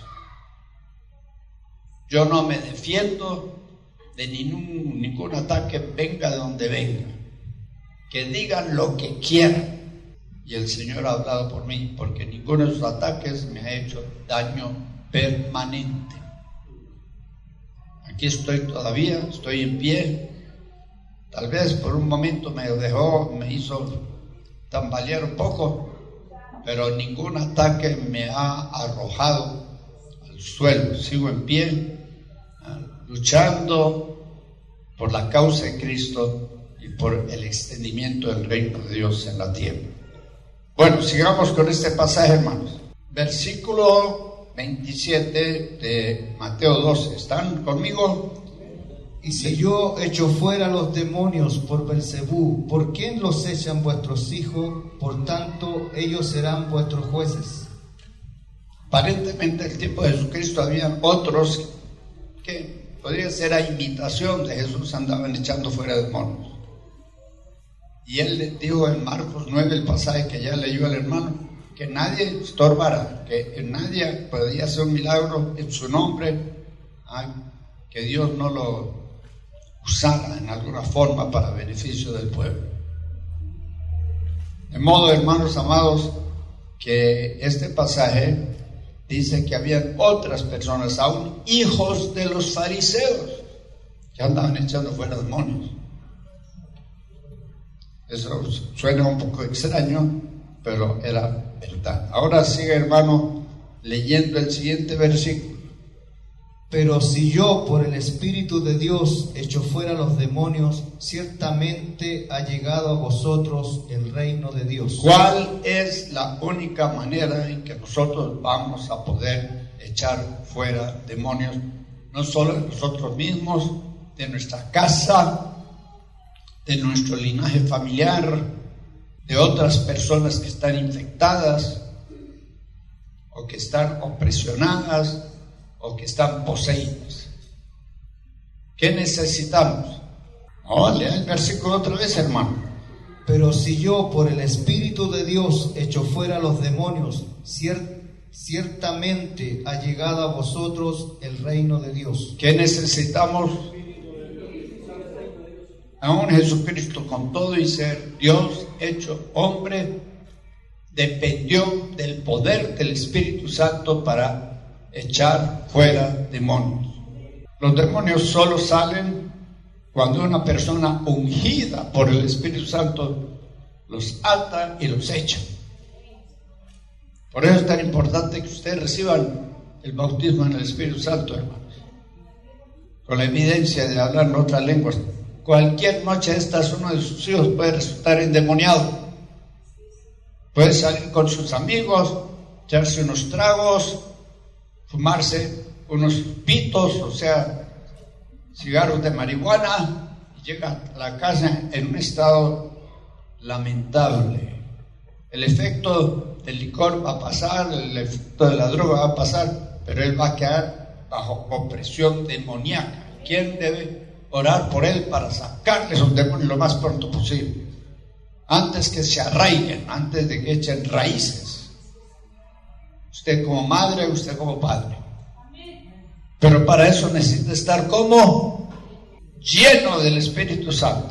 Yo no me defiendo de ningún, ningún ataque, venga de donde venga. Que digan lo que quieran. Y el Señor ha hablado por mí, porque ninguno de sus ataques me ha hecho daño permanente. Aquí estoy todavía, estoy en pie. Tal vez por un momento me dejó, me hizo tambalear un poco, pero ningún ataque me ha arrojado al suelo. Sigo en pie, luchando por la causa de Cristo y por el extendimiento del reino de Dios en la tierra. Bueno, sigamos con este pasaje, hermanos. Versículo veintisiete de Mateo doce. ¿Están conmigo? Y si yo echo fuera los demonios por Belcebú, ¿por quién los echan vuestros hijos? Por tanto, ellos serán vuestros jueces. Aparentemente, en el tiempo de Jesucristo habían otros que podría ser a imitación de Jesús, andaban echando fuera demonios. Y él le dijo en Marcos nueve, el pasaje que ya leyó el hermano, que nadie estorbara, que nadie podía hacer un milagro en su nombre, ay, que Dios no lo usara en alguna forma para beneficio del pueblo. De modo, hermanos amados, que este pasaje dice que habían otras personas, aún hijos de los fariseos, que andaban echando fuera demonios. Eso suena un poco extraño, pero era verdad. Ahora sigue, hermano, leyendo el siguiente versículo. Pero si yo por el Espíritu de Dios echo fuera los demonios, ciertamente ha llegado a vosotros el reino de Dios. ¿Cuál es la única manera en que nosotros vamos a poder echar fuera demonios? No solo de nosotros mismos, de nuestra casa, de nuestro linaje familiar, de otras personas que están infectadas o que están opresionadas o que están poseídas. ¿Qué necesitamos? Oh, lea el versículo otra vez, hermano. Pero si yo por el Espíritu de Dios echo fuera los demonios, cier- ciertamente ha llegado a vosotros el reino de Dios. ¿Qué necesitamos? Aún Jesucristo, con todo y ser Dios hecho hombre, dependió del poder del Espíritu Santo para echar fuera demonios. Los demonios solo salen cuando una persona ungida por el Espíritu Santo los ata y los echa. Por eso es tan importante que ustedes reciban el bautismo en el Espíritu Santo, hermanos, con la evidencia de hablar en otras lenguas. Cualquier noche de estas, uno de sus hijos puede resultar endemoniado. Puede salir con sus amigos, echarse unos tragos, fumarse unos pitos, o sea, cigarros de marihuana, y llega a la casa en un estado lamentable. El efecto del licor va a pasar, el efecto de la droga va a pasar, pero él va a quedar bajo opresión demoníaca. ¿Quién debe orar por él para sacarle esos demonios lo más pronto posible? Antes que se arraiguen, antes de que echen raíces. Usted como madre, usted como padre. Pero para eso necesita estar como lleno del Espíritu Santo.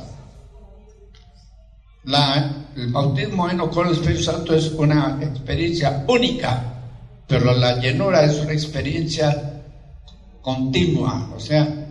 La, el bautismo en con el Espíritu Santo es una experiencia única, pero la llenura es una experiencia continua. O sea,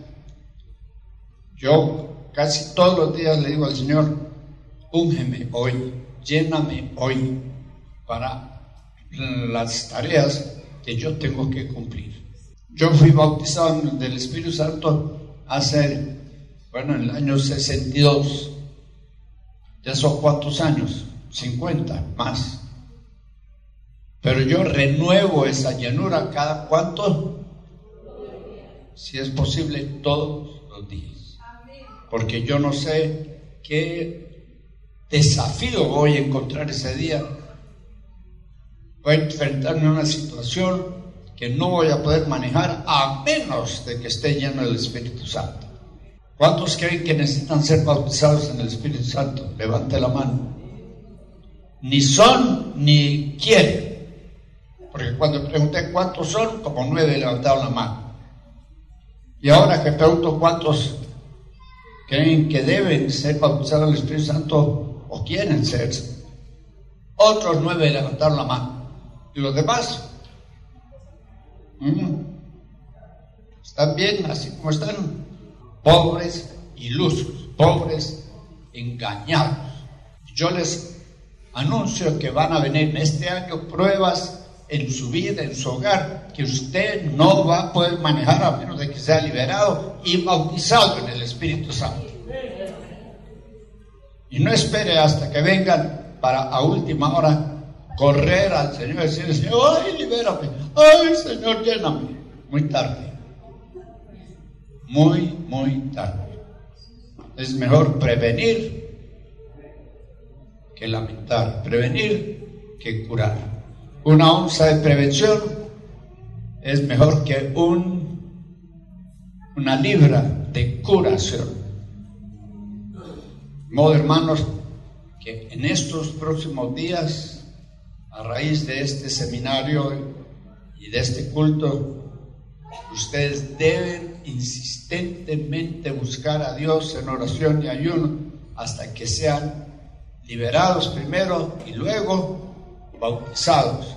yo casi todos los días le digo al Señor: úngeme hoy, lléname hoy para las tareas que yo tengo que cumplir. Yo fui bautizado del Espíritu Santo hace, bueno, en el año sesenta y dos. ¿Ya son cuántos años? cincuenta, más. Pero yo renuevo esa llenura cada cuánto, si es posible, todos los días. Porque yo no sé qué desafío voy a encontrar ese día. Voy a enfrentarme a una situación que no voy a poder manejar a menos de que esté lleno del Espíritu Santo. ¿Cuántos creen que necesitan ser bautizados en el Espíritu Santo? Levante la mano. Ni son ni quieren. Porque cuando pregunté cuántos son, como nueve levantaron la mano. Y ahora que pregunto cuántos creen que deben ser bautizados en el Espíritu Santo o quieren ser, otros nueve levantaron la mano. ¿Y los demás? ¿Mm? ¿Están bien así como están? Pobres, ilusos, pobres, engañados. Yo les anuncio que van a venir este año pruebas en su vida, en su hogar, que usted no va a poder manejar a menos de que sea liberado y bautizado en el Espíritu Santo. Y no espere hasta que vengan para a última hora correr al Señor y decirle: Señor, ay, libérame, ay, Señor, lléname. Muy tarde. Muy, muy tarde. Es mejor prevenir que lamentar, prevenir que curar. Una onza de prevención es mejor que un, una libra de curación. De modo, hermanos, que en estos próximos días, a raíz de este seminario y de este culto, ustedes deben insistentemente buscar a Dios en oración y ayuno hasta que sean liberados primero y luego bautizados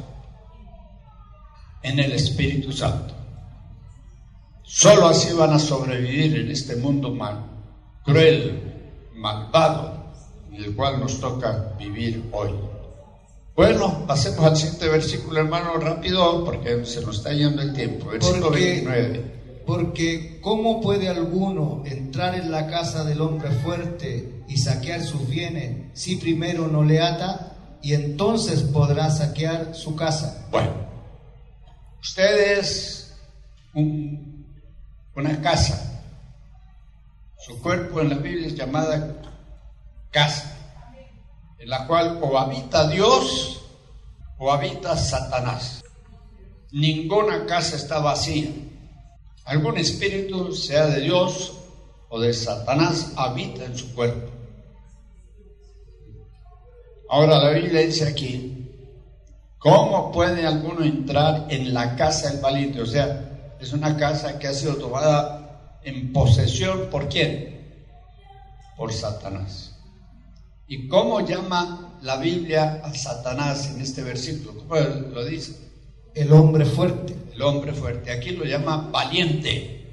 en el Espíritu Santo. Solo así van a sobrevivir en este mundo mal, cruel, malvado, en el cual nos toca vivir hoy. Bueno, pasemos al siguiente versículo, hermano, rápido, porque se nos está yendo el tiempo. Versículo porque, veintinueve. Porque ¿cómo puede alguno entrar en la casa del hombre fuerte y saquear sus bienes si primero no le ata? Y entonces podrá saquear su casa. Bueno, usted es un, una casa. Su cuerpo en la Biblia es llamada casa, en la cual o habita Dios o habita Satanás. Ninguna casa está vacía. Algún espíritu, sea de Dios o de Satanás, habita en su cuerpo. Ahora la Biblia dice aquí: ¿cómo puede alguno entrar en la casa del valiente? O sea, es una casa que ha sido tomada en posesión, ¿por quién? Por Satanás. ¿Y cómo llama la Biblia a Satanás en este versículo? ¿Cómo lo dice? El hombre fuerte. El hombre fuerte. Aquí lo llama valiente.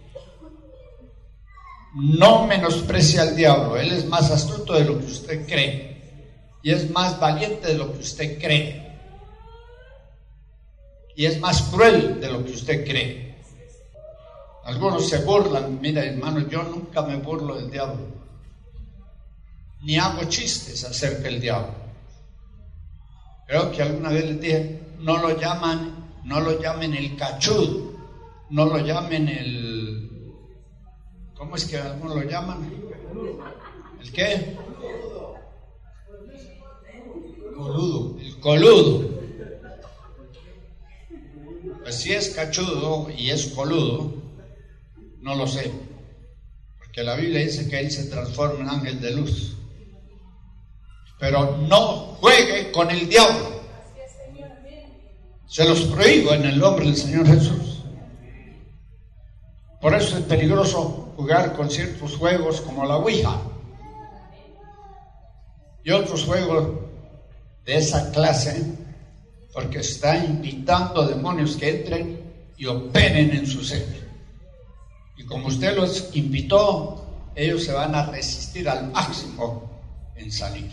No menosprecia al diablo. Él es más astuto de lo que usted cree. Y es más valiente de lo que usted cree. y es más cruel de lo que usted cree. Algunos se burlan. Mira, hermano, yo nunca me burlo del diablo, ni hago chistes acerca del diablo. Creo que alguna vez les dije, no lo llaman, no lo llamen el cachudo, no lo llamen el, ¿cómo es que algunos lo llaman? ¿El qué? Coludo. El coludo. Pues si es cachudo y es coludo, no lo sé, porque la Biblia dice que él se transforma en ángel de luz. Pero no juegue con el diablo. Se los prohíbo en el nombre del Señor Jesús. Por eso es peligroso jugar con ciertos juegos como la Ouija y otros juegos de esa clase, porque está invitando a demonios que entren y operen en su ser. Y como usted los invitó, ellos se van a resistir al máximo en salir.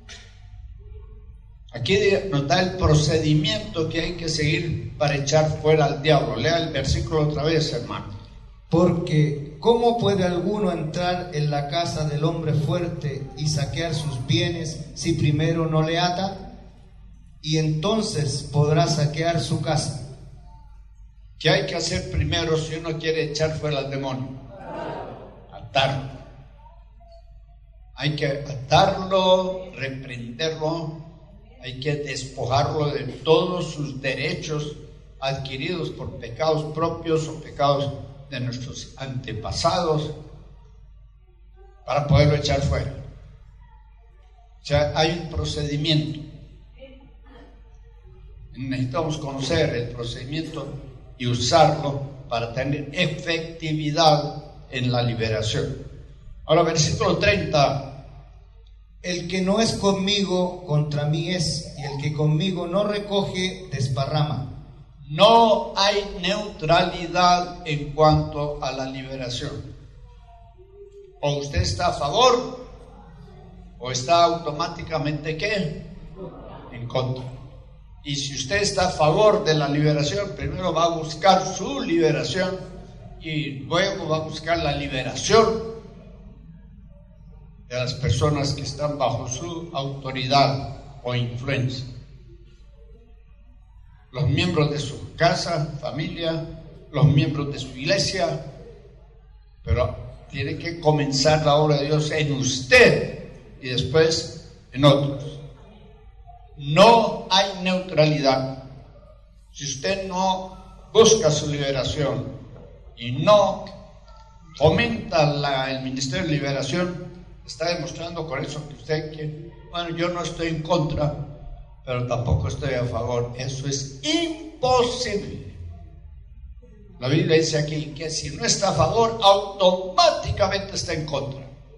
Aquí nos da el procedimiento que hay que seguir para echar fuera al diablo. Lea el versículo otra vez, hermano. Porque ¿cómo puede alguno entrar en la casa del hombre fuerte y saquear sus bienes si primero no le ata? Y entonces podrá saquear su casa. ¿Qué hay que hacer primero si uno quiere echar fuera al demonio? Atarlo. Hay que atarlo, reprenderlo, hay que despojarlo de todos sus derechos adquiridos por pecados propios o pecados de nuestros antepasados para poderlo echar fuera. O sea, hay un procedimiento. Necesitamos conocer el procedimiento y usarlo para tener efectividad en la liberación. Ahora, versículo treinta. El que no es conmigo, contra mí es, y el que conmigo no recoge, desparrama. No hay neutralidad en cuanto a la liberación. O usted está a favor, o está automáticamente, ¿qué? En contra. Y si usted está a favor de la liberación, primero va a buscar su liberación y luego va a buscar la liberación de las personas que están bajo su autoridad o influencia. Los miembros de su casa, familia, los miembros de su iglesia, pero tiene que comenzar la obra de Dios en usted y después en otros. No hay neutralidad. Si usted no busca su liberación y no fomenta la, el ministerio de liberación, está demostrando con eso que usted que, bueno, yo no estoy en contra, pero tampoco estoy a favor. Eso es imposible. La Biblia dice aquí que si no está a favor, automáticamente está en contra.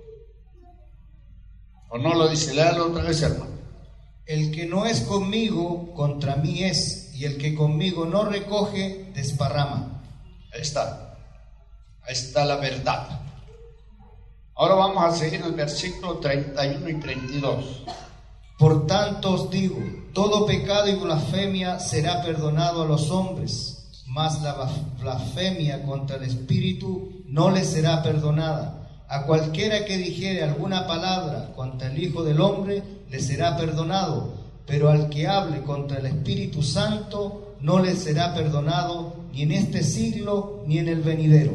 ¿O no lo dice? Léalo otra vez, hermano. El que no es conmigo, contra mí es, y el que conmigo no recoge, desparrama. Ahí está. Ahí está la verdad. Ahora vamos a seguir el versículo treinta y uno y treinta y dos. Por tanto os digo, todo pecado y blasfemia será perdonado a los hombres, mas la blasfemia contra el Espíritu no le será perdonada. A cualquiera que dijere alguna palabra contra el Hijo del Hombre le será perdonado, pero al que hable contra el Espíritu Santo no le será perdonado ni en este siglo ni en el venidero.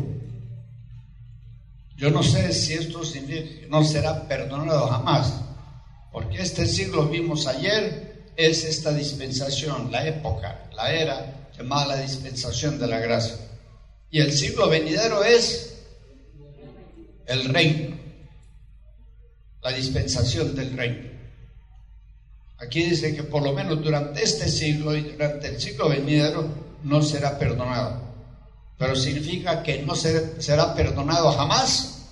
Yo no sé si esto significa que no será perdonado jamás, porque este siglo vimos ayer es esta dispensación, la época, la era llamada la dispensación de la gracia, y el siglo venidero es el reino, la dispensación del reino. Aquí dice que por lo menos durante este siglo y durante el siglo venidero no será perdonado, pero significa que no será perdonado jamás,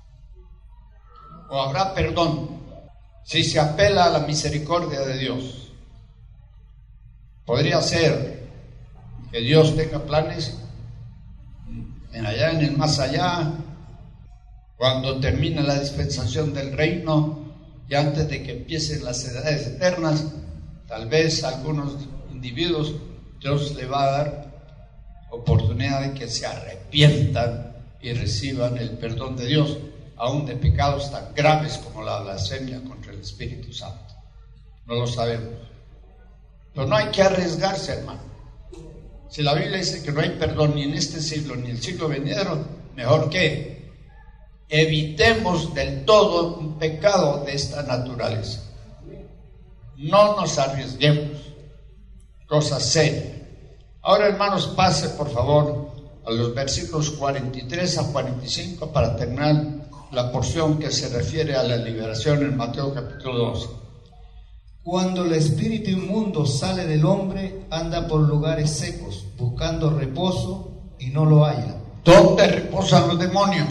o habrá perdón si se apela a la misericordia de Dios. Podría ser que Dios tenga planes en allá, en el más allá, cuando termine la dispensación del reino y antes de que empiecen las edades eternas. Tal vez algunos individuos Dios le va a dar oportunidad de que se arrepientan y reciban el perdón de Dios, aún de pecados tan graves como la blasfemia contra el Espíritu Santo. No lo sabemos. Pero no hay que arriesgarse, hermano. Si la Biblia dice que no hay perdón ni en este siglo ni en el siglo venidero, mejor que evitemos del todo un pecado de esta naturaleza. No nos arriesguemos. Cosa seria. Ahora, hermanos, pase por favor a los versículos cuarenta y tres a cuarenta y cinco para terminar la porción que se refiere a la liberación en Mateo capítulo doce. Cuando el espíritu inmundo sale del hombre, anda por lugares secos, buscando reposo y no lo halla. ¿Dónde reposan los demonios?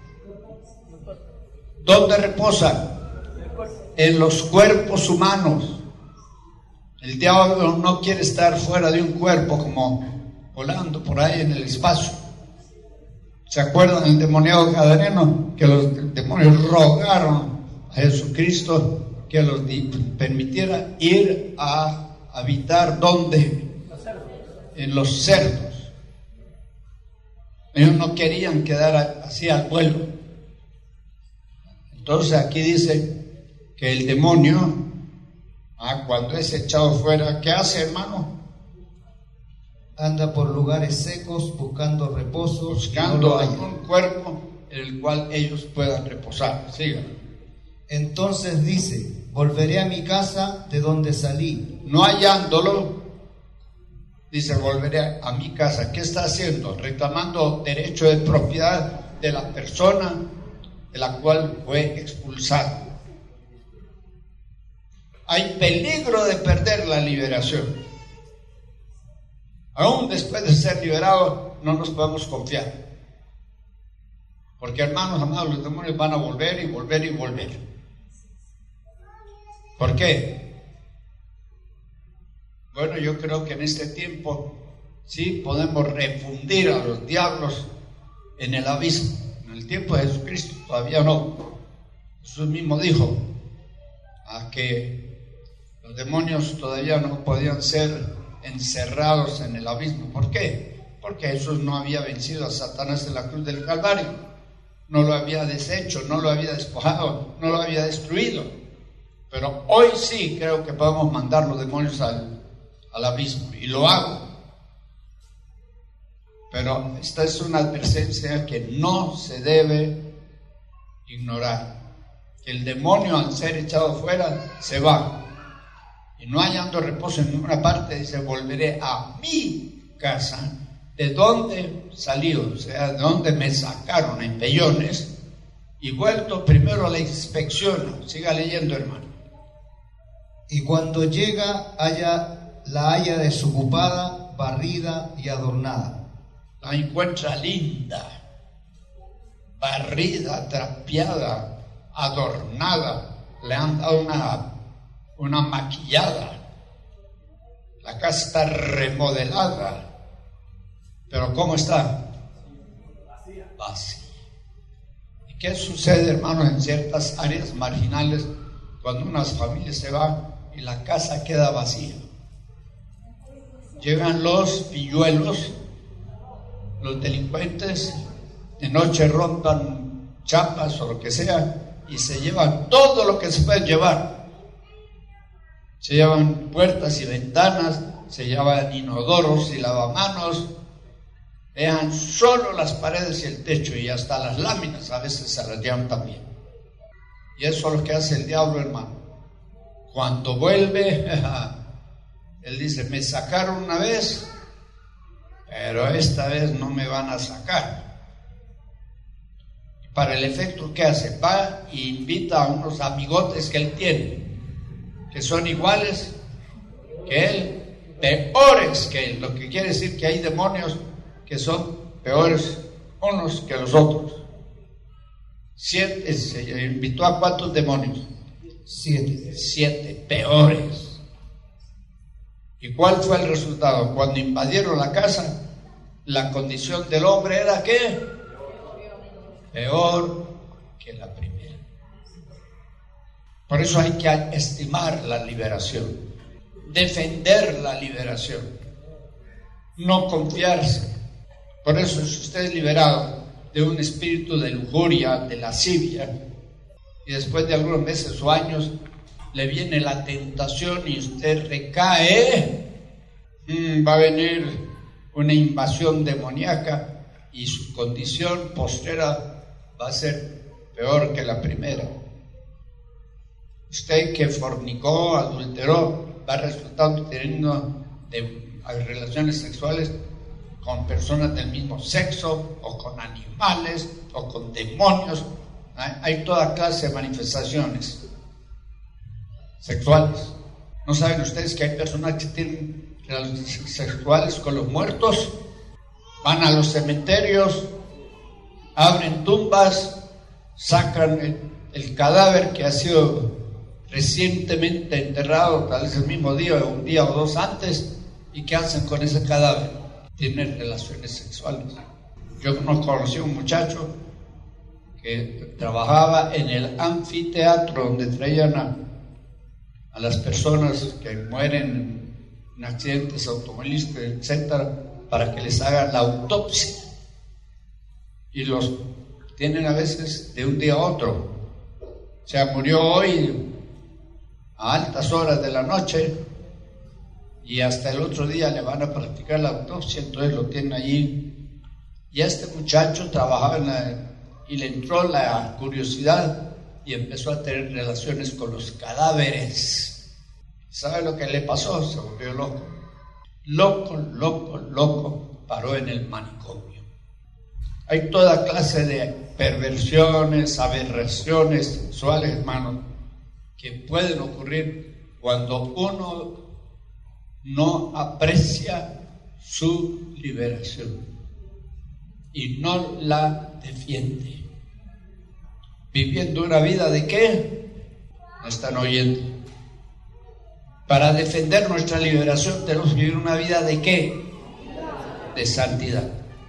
¿Dónde reposan? En los cuerpos humanos. El diablo no quiere estar fuera de un cuerpo como volando por ahí en el espacio. ¿Se acuerdan del endemoniado gadareno? Que los demonios rogaron a Jesucristo que los permitiera ir a habitar ¿dónde? En los cerdos. Ellos no querían quedar así al vuelo. Entonces aquí dice que el demonio, ah, cuando es echado fuera, ¿qué hace, hermano? Anda por lugares secos buscando reposo, buscando no algún cuerpo en el cual ellos puedan reposar. Sigan. Entonces dice: volveré a mi casa de donde salí. No hallándolo, dice: volveré a mi casa. ¿Qué está haciendo? Reclamando derecho de propiedad de la persona de la cual fue expulsado. Hay peligro de perder la liberación. Aún después de ser liberados, no nos podemos confiar. Porque, hermanos amados, los demonios van a volver y volver y volver. ¿Por qué? Bueno, yo creo que en este tiempo sí podemos refundir a los diablos en el abismo. En el tiempo de Jesucristo todavía no. Jesús mismo dijo a que los demonios todavía no podían ser encerrados en el abismo. ¿Por qué? Porque Jesús no había vencido a Satanás en la cruz del Calvario, no lo había deshecho, no lo había despojado, no lo había destruido. Pero hoy sí creo que podemos mandar los demonios al, al abismo, y lo hago. Pero esta es una advertencia que no se debe ignorar. Que el demonio, al ser echado fuera, se va. Y no hallando reposo en ninguna parte, dice: volveré a mi casa, de donde salí, o sea, de donde me sacaron en pellones, y vuelto primero a la inspección. Siga leyendo, hermano. Y cuando llega, haya, la haya desocupada, barrida y adornada. La encuentra linda, barrida, trapeada, adornada. Le han dado una, una maquillada. La casa está remodelada. Pero ¿cómo está? Vacía. ¿Y qué sucede, hermanos, en ciertas áreas marginales cuando unas familias se van y la casa queda vacía? Llegan los pilluelos, los delincuentes, de noche rompan chapas o lo que sea y se llevan todo lo que se puede llevar. Se llevan puertas y ventanas, se llevan inodoros y lavamanos, dejan solo las paredes y el techo, y hasta las láminas a veces se las llevan también. Y eso es lo que hace el diablo, hermano. Cuando vuelve, él dice: me sacaron una vez, pero esta vez no me van a sacar. Para el efecto, ¿qué hace? Va e invita a unos amigotes que él tiene, que son iguales que él, peores que él. Lo que quiere decir que hay demonios que son peores unos que los otros. Siete, se invitó a ¿cuántos demonios? Siete. Siete peores. ¿Y cuál fue el resultado? Cuando invadieron la casa, la condición del hombre era ¿qué? Peor que la primera. Por eso hay que estimar la liberación, defender la liberación. no confiarse. Por eso, si usted es liberado de un espíritu de lujuria, de lascivia, y después de algunos meses o años le viene la tentación y usted recae, mmm, va a venir una invasión demoníaca y su condición postrera va a ser peor que la primera. Usted que fornicó, adulteró, va resultando teniendo de, relaciones sexuales con personas del mismo sexo, o con animales, o con demonios. Hay toda clase de manifestaciones sexuales. ¿No saben ustedes que hay personas que tienen relaciones sexuales con los muertos? Van a los cementerios, abren tumbas, sacan el, el cadáver que ha sido recientemente enterrado, tal vez el mismo día o un día o dos antes, y ¿qué hacen con ese cadáver? Tienen relaciones sexuales. Yo conocí a un muchacho que trabajaba en el anfiteatro donde traían a, a las personas que mueren en accidentes automovilísticos, etcétera, para que les hagan la autopsia, y los tienen a veces de un día a otro. O sea, murió hoy a altas horas de la noche y hasta el otro día le van a practicar la autopsia, entonces lo tienen allí. Y este muchacho trabajaba en la, y le entró la curiosidad y empezó a tener relaciones con los cadáveres. ¿Sabe lo que le pasó? Se volvió loco. Loco, loco, loco, paró en el manicomio. Hay toda clase de perversiones, aberraciones sexuales, hermanos, que pueden ocurrir cuando uno no aprecia su liberación y no la defiende. Viviendo una vida de ¿qué? No están oyendo. Para defender nuestra liberación tenemos que vivir una vida de ¿qué? De santidad.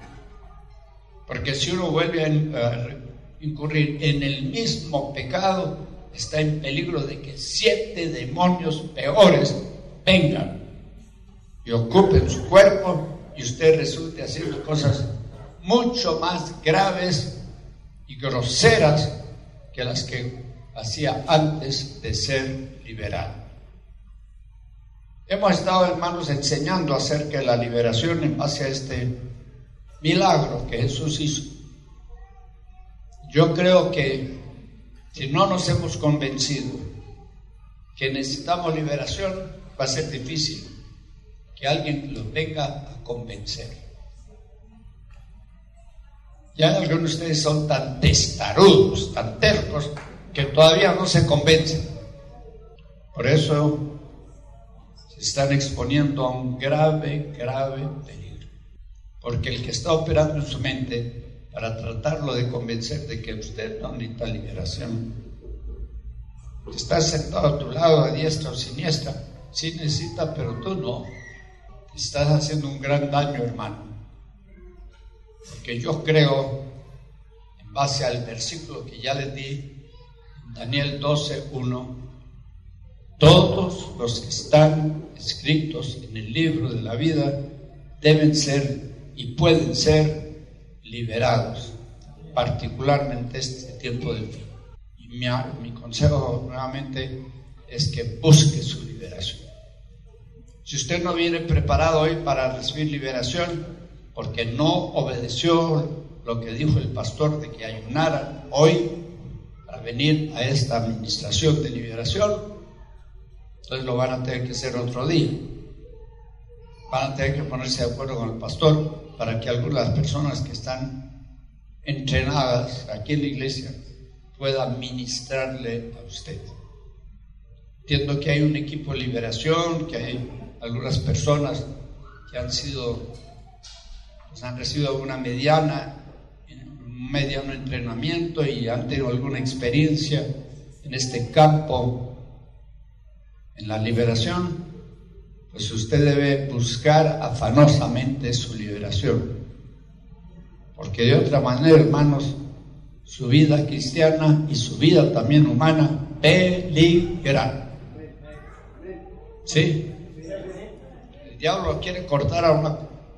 Porque si uno vuelve a incurrir en el mismo pecado, está en peligro de que siete demonios peores vengan y ocupen su cuerpo y usted resulte haciendo cosas mucho más graves y groseras que las que hacía antes de ser liberado. Hemos estado, hermanos, enseñando acerca de la liberación en base a este milagro que Jesús hizo. Yo creo que si no nos hemos convencido que necesitamos liberación, va a ser difícil que alguien los venga a convencer. Ya algunos de ustedes son tan testarudos, tan tercos, que todavía no se convencen. Por eso se están exponiendo a un grave, grave peligro. Porque el que está operando en su mente para tratarlo de convencer de que usted no necesita liberación, está sentado a tu lado, a diestra o siniestra, sí necesita, pero tú no. Estás haciendo un gran daño, hermano. Porque yo creo, en base al versículo que ya les di, Daniel doce, uno, todos los que están escritos en el libro de la vida deben ser y pueden ser liberados, particularmente este tiempo del fin. Y mi, mi consejo nuevamente es que busque su liberación. Si usted no viene preparado hoy para recibir liberación, porque no obedeció lo que dijo el pastor de que ayunara hoy para venir a esta administración de liberación, entonces lo van a tener que hacer otro día. Van a tener que ponerse de acuerdo con el pastor para que algunas de las personas que están entrenadas aquí en la iglesia puedan ministrarle a usted. Entiendo que hay un equipo de liberación, que hay algunas personas que han sido, pues han recibido una mediana, un mediano entrenamiento y han tenido alguna experiencia en este campo, en la liberación. Pues usted debe buscar afanosamente su liberación, porque de otra manera, hermanos, su vida cristiana y su vida también humana peligran. ¿Sí? El diablo quiere cortar a una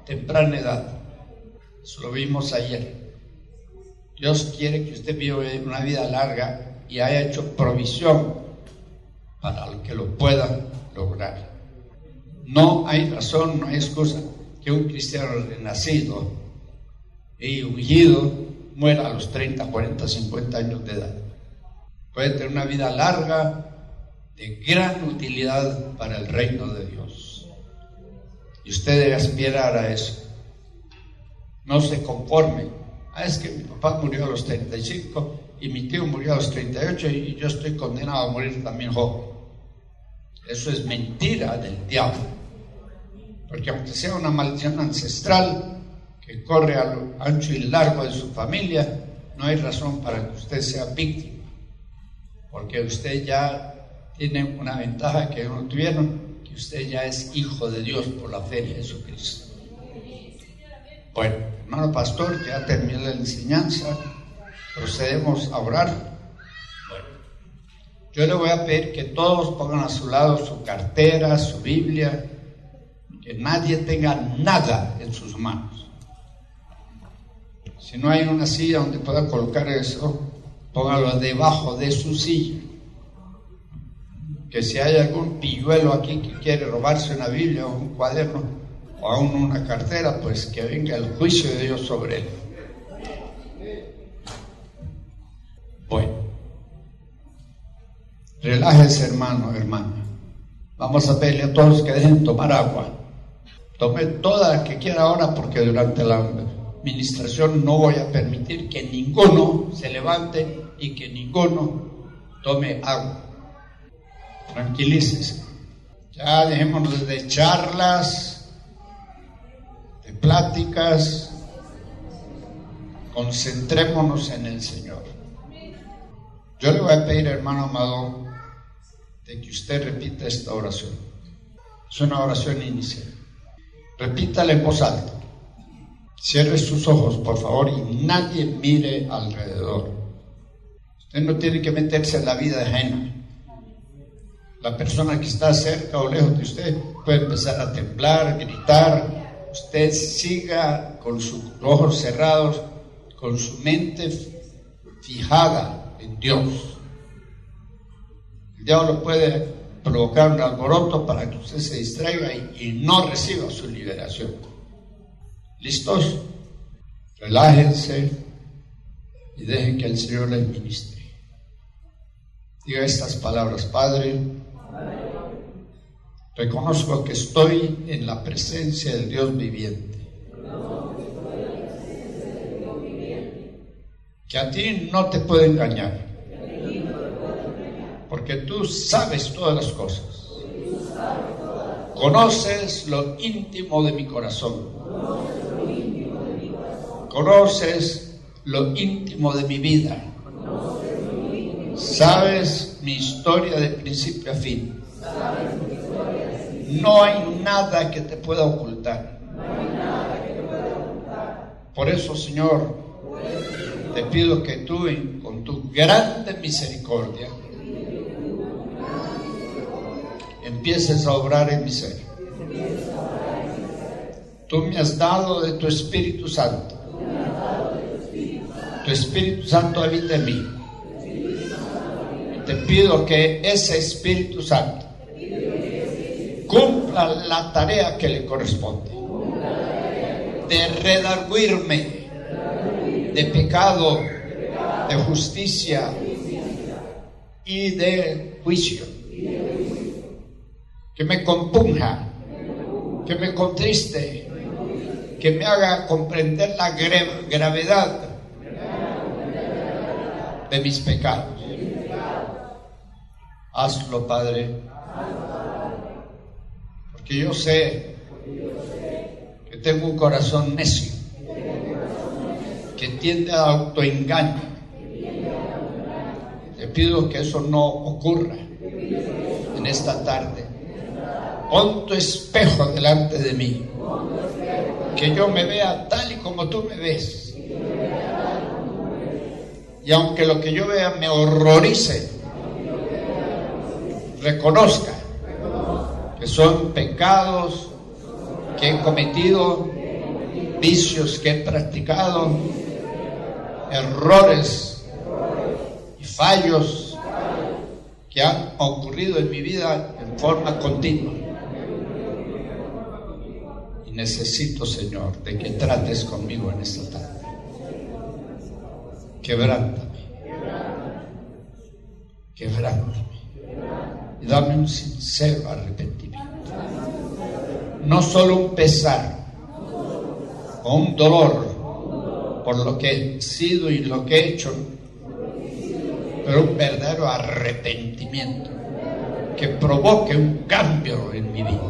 temprana edad. Eso lo vimos ayer. Dios quiere que usted viva una vida larga y haya hecho provisión para que lo pueda lograr. No hay razón, no hay excusa que un cristiano renacido y ungido muera a los treinta, cuarenta, cincuenta años de edad. Puede tener una vida larga de gran utilidad para el reino de Dios. Y usted debe aspirar a eso. No se conforme. Ah, es que mi papá murió a los treinta y cinco y mi tío murió a los treinta y ocho y yo estoy condenado a morir también joven. Eso es mentira del diablo. Porque aunque sea una maldición ancestral que corre a lo ancho y largo de su familia, no hay razón para que usted sea víctima. Porque usted ya tiene una ventaja que no tuvieron, que usted ya es hijo de Dios por la fe de Jesucristo. Bueno, hermano pastor, ya terminé la enseñanza, procedemos a orar. Bueno, yo le voy a pedir que todos pongan a su lado su cartera, su Biblia, que nadie tenga nada en sus manos. Si no hay una silla donde pueda colocar eso, póngalo debajo de su silla. Que si hay algún pilluelo aquí que quiere robarse una Biblia o un cuaderno o aún una cartera, pues que venga el juicio de Dios sobre él. Bueno, relájese, hermano, hermana. Vamos a pedirle a todos que dejen tomar agua. Tome toda la que quiera ahora, porque durante la administración no voy a permitir que ninguno se levante y que ninguno tome agua. Tranquilícese. Ya dejémonos de charlas, de pláticas. Concentrémonos en el Señor. Yo le voy a pedir, hermano amado, de que usted repita esta oración. Es una oración inicial. Repítala en voz alta. Cierre sus ojos, por favor, y nadie mire alrededor. Usted no tiene que meterse en la vida ajena. La persona que está cerca o lejos de usted puede empezar a temblar, gritar. Usted siga con sus ojos cerrados, con su mente fijada en Dios. El diablo puede provocar un alboroto para que usted se distraiga y, y no reciba su liberación. ¿Listos? Relájense y dejen que el Señor les ministre. Diga estas palabras: Padre, reconozco que estoy en la presencia del Dios viviente, que a ti no te puedo engañar, porque tú sabes todas las cosas, conoces lo íntimo de mi corazón, conoces lo íntimo de mi vida, sabes mi historia de principio a fin. No hay nada que te pueda ocultar. Por eso, Señor, te pido que tú, con tu grande misericordia, empieces a obrar en mi ser. Tú me has dado de tu Espíritu Santo. Tu Espíritu Santo habita en mí. Te pido que ese Espíritu Santo cumpla la tarea que le corresponde, de redarguirme de pecado, de justicia y de juicio, que me compunja, que me contriste, que me haga comprender la gra- gravedad de mis pecados. Hazlo, Padre, porque yo sé que tengo un corazón necio, que tiende a autoengaño. Te pido que eso no ocurra en esta tarde. Pon tu espejo delante de mí, que yo me vea tal y como tú me ves, y aunque lo que yo vea me horrorice, reconozca que son pecados que he cometido vicios que he practicado, errores y fallos que han ocurrido en mi vida en forma continua. Y necesito, Señor, de que trates conmigo en esta tarde. Quebrántame, quebrántame y dame un sincero arrepentimiento. No solo un pesar o un dolor por lo que he sido y lo que he hecho, pero un verdadero arrepentimiento que provoque un cambio en mi vida.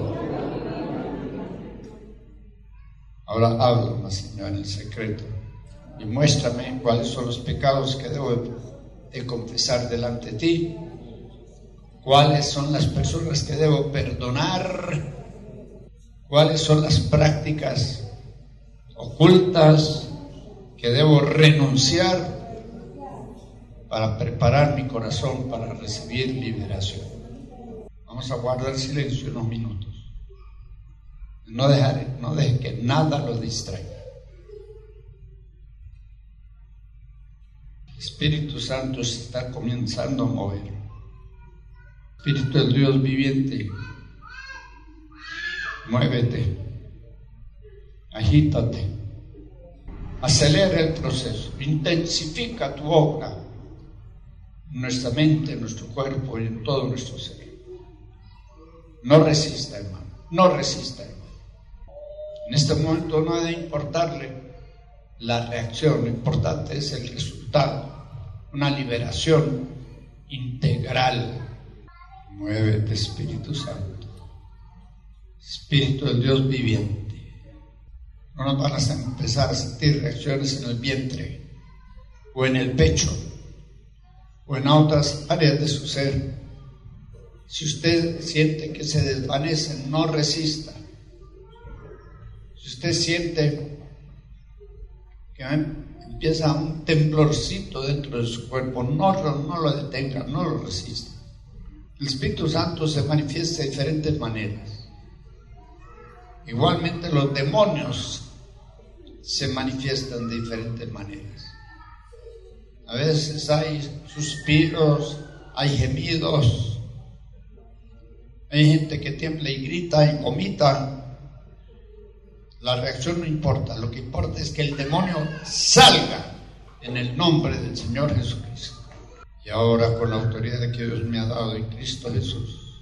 Ahora háblame, Señor, en el secreto y muéstrame cuáles son los pecados que debo de confesar delante de ti, cuáles son las personas que debo perdonar, cuáles son las prácticas ocultas que debo renunciar para preparar mi corazón para recibir liberación. Vamos a guardar silencio unos minutos. No dejaré, no deje que nada lo distraiga. El Espíritu Santo se está comenzando a mover. Espíritu del Dios viviente, muévete, agítate, acelera el proceso, intensifica tu obra en nuestra mente, en nuestro cuerpo y en todo nuestro ser. No resista, hermano, no resista, hermano. En este momento no debe importarle la reacción, lo importante es el resultado, una liberación integral. Muévete, Espíritu Santo, Espíritu del Dios viviente. No nos van a empezar a sentir reacciones en el vientre o en el pecho o en otras áreas de su ser. Si usted siente que se desvanecen, no resista. Si usted siente que empieza un temblorcito dentro de su cuerpo, no, no lo detenga, no lo resista. El Espíritu Santo se manifiesta de diferentes maneras. Igualmente los demonios se manifiestan de diferentes maneras. A veces hay suspiros, hay gemidos, hay gente que tiembla y grita y vomita. La reacción no importa, lo que importa es que el demonio salga en el nombre del Señor Jesucristo. Y ahora, con la autoridad que Dios me ha dado en Cristo Jesús,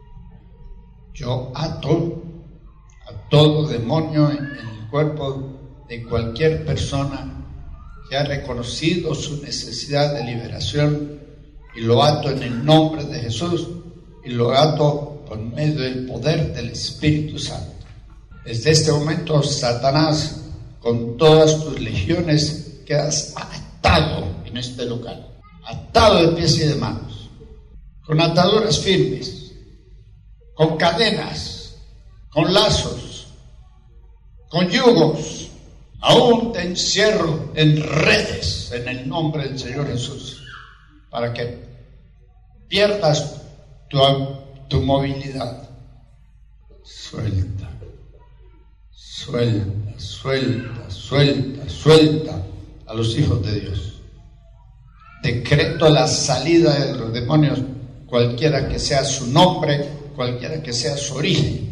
yo ato a todo demonio en el cuerpo de cualquier persona que ha reconocido su necesidad de liberación, y lo ato en el nombre de Jesús, y lo ato por medio del poder del Espíritu Santo. Desde este momento, Satanás, con todas tus legiones, quedas atado en este local, atado de pies y de manos, con ataduras firmes, con cadenas, con lazos, con yugos. Aún te encierro en redes en el nombre del Señor Jesús, para que pierdas tu, tu movilidad. Suelta, suelta, suelta, suelta, suelta a los hijos de Dios. Decreto la salida de los demonios, cualquiera que sea su nombre, cualquiera que sea su origen.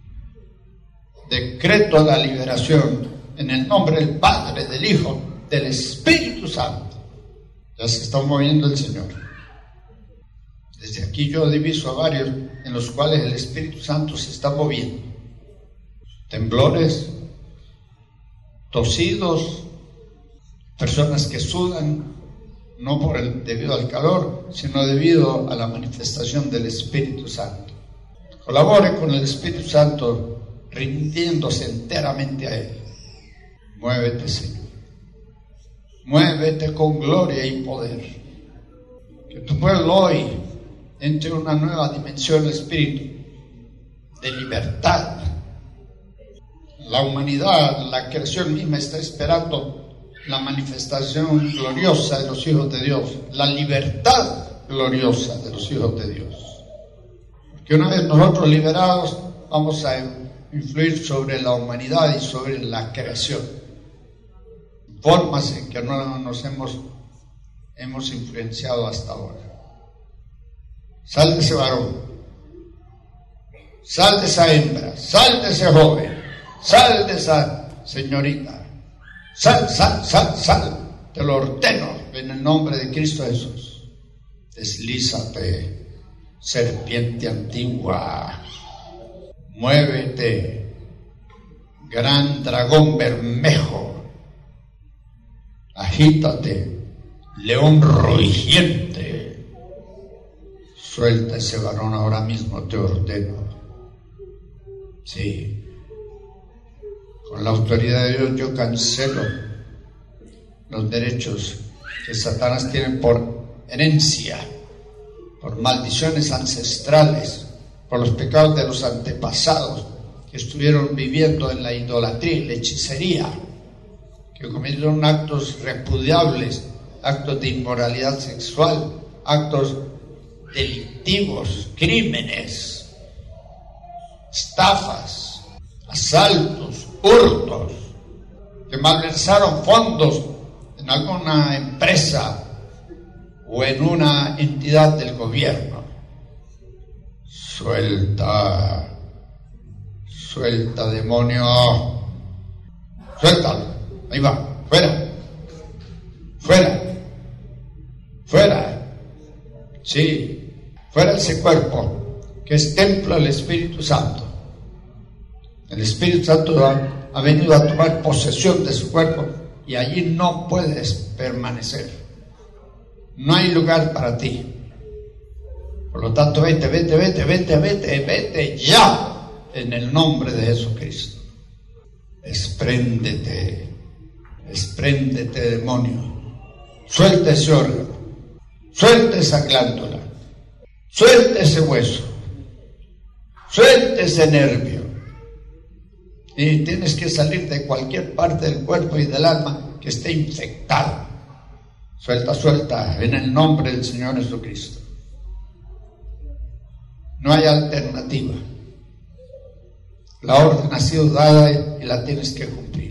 Decreto la liberación en el nombre del Padre, del Hijo, del Espíritu Santo. Ya se está moviendo el Señor. Desde aquí yo diviso a varios en los cuales el Espíritu Santo se está moviendo. Temblores, tosidos, personas que sudan, no por el, debido al calor, sino debido a la manifestación del Espíritu Santo. Colabore con el Espíritu Santo, rindiéndose enteramente a Él. Muévete, Señor. Muévete con gloria y poder. Que tu pueblo hoy entre en una nueva dimensión del Espíritu, de libertad. La humanidad, la creación misma está esperando la manifestación gloriosa de los hijos de Dios, la libertad gloriosa de los hijos de Dios. Porque una vez nosotros liberados, vamos a influir sobre la humanidad y sobre la creación. Formas en que no nos hemos, hemos influenciado hasta ahora. Sal de ese varón, sal de esa hembra, sal de ese joven, sal de esa señorita, sal, sal, sal, sal, te lo ordeno en el nombre de Cristo Jesús. Deslízate, serpiente antigua, muévete, gran dragón bermejo, agítate, león rugiente. Suelta ese varón ahora mismo, te ordeno. Sí. Con la autoridad de Dios yo cancelo los derechos que Satanás tiene por herencia, por maldiciones ancestrales, por los pecados de los antepasados que estuvieron viviendo en la idolatría y la hechicería, que cometieron actos repudiables, actos de inmoralidad sexual, actos delictivos, crímenes, estafas, asaltos, hurtos, que malversaron fondos en alguna empresa o en una entidad del gobierno. Suelta, suelta, demonio, suéltalo, ahí va, fuera, fuera, fuera. Sí, fuera de ese cuerpo que es templo del Espíritu Santo. El Espíritu Santo ha, ha venido a tomar posesión de su cuerpo y allí no puedes permanecer. No hay lugar para ti. Por lo tanto, vete, vete, vete, vete, vete, vete ya en el nombre de Jesucristo. Despréndete, despréndete, demonio. Suelta ese órgano. Suelta esa glándula, suelta ese hueso, suelta ese nervio. Y tienes que salir de cualquier parte del cuerpo y del alma que esté infectada. Suelta, suelta, en el nombre del Señor Jesucristo. No hay alternativa. La orden ha sido dada y la tienes que cumplir.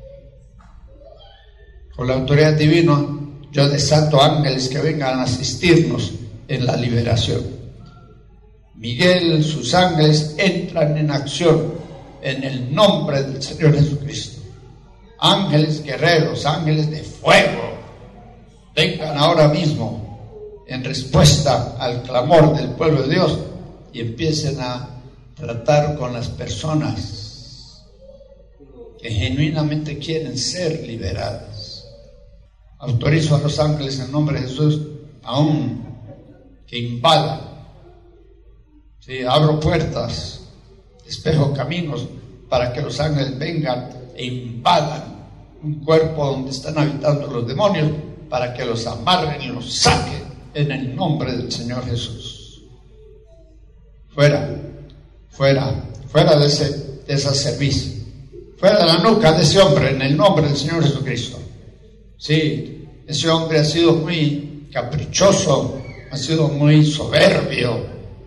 Con la autoridad divina, yo desato ángeles que vengan a asistirnos en la liberación. Miguel, sus ángeles entran en acción en el nombre del Señor Jesucristo. Ángeles guerreros, ángeles de fuego, vengan ahora mismo en respuesta al clamor del pueblo de Dios y empiecen a tratar con las personas que genuinamente quieren ser liberadas. Autorizo a los ángeles en nombre de Jesús aún que invadan. Sí, abro puertas, despejo caminos para que los ángeles vengan e invadan un cuerpo donde están habitando los demonios, para que los amarren y los saquen en el nombre del Señor Jesús. Fuera, fuera, fuera de, ese, de esa cerviz, fuera de la nuca de ese hombre en el nombre del Señor Jesucristo. Sí, ese hombre ha sido muy caprichoso, ha sido muy soberbio.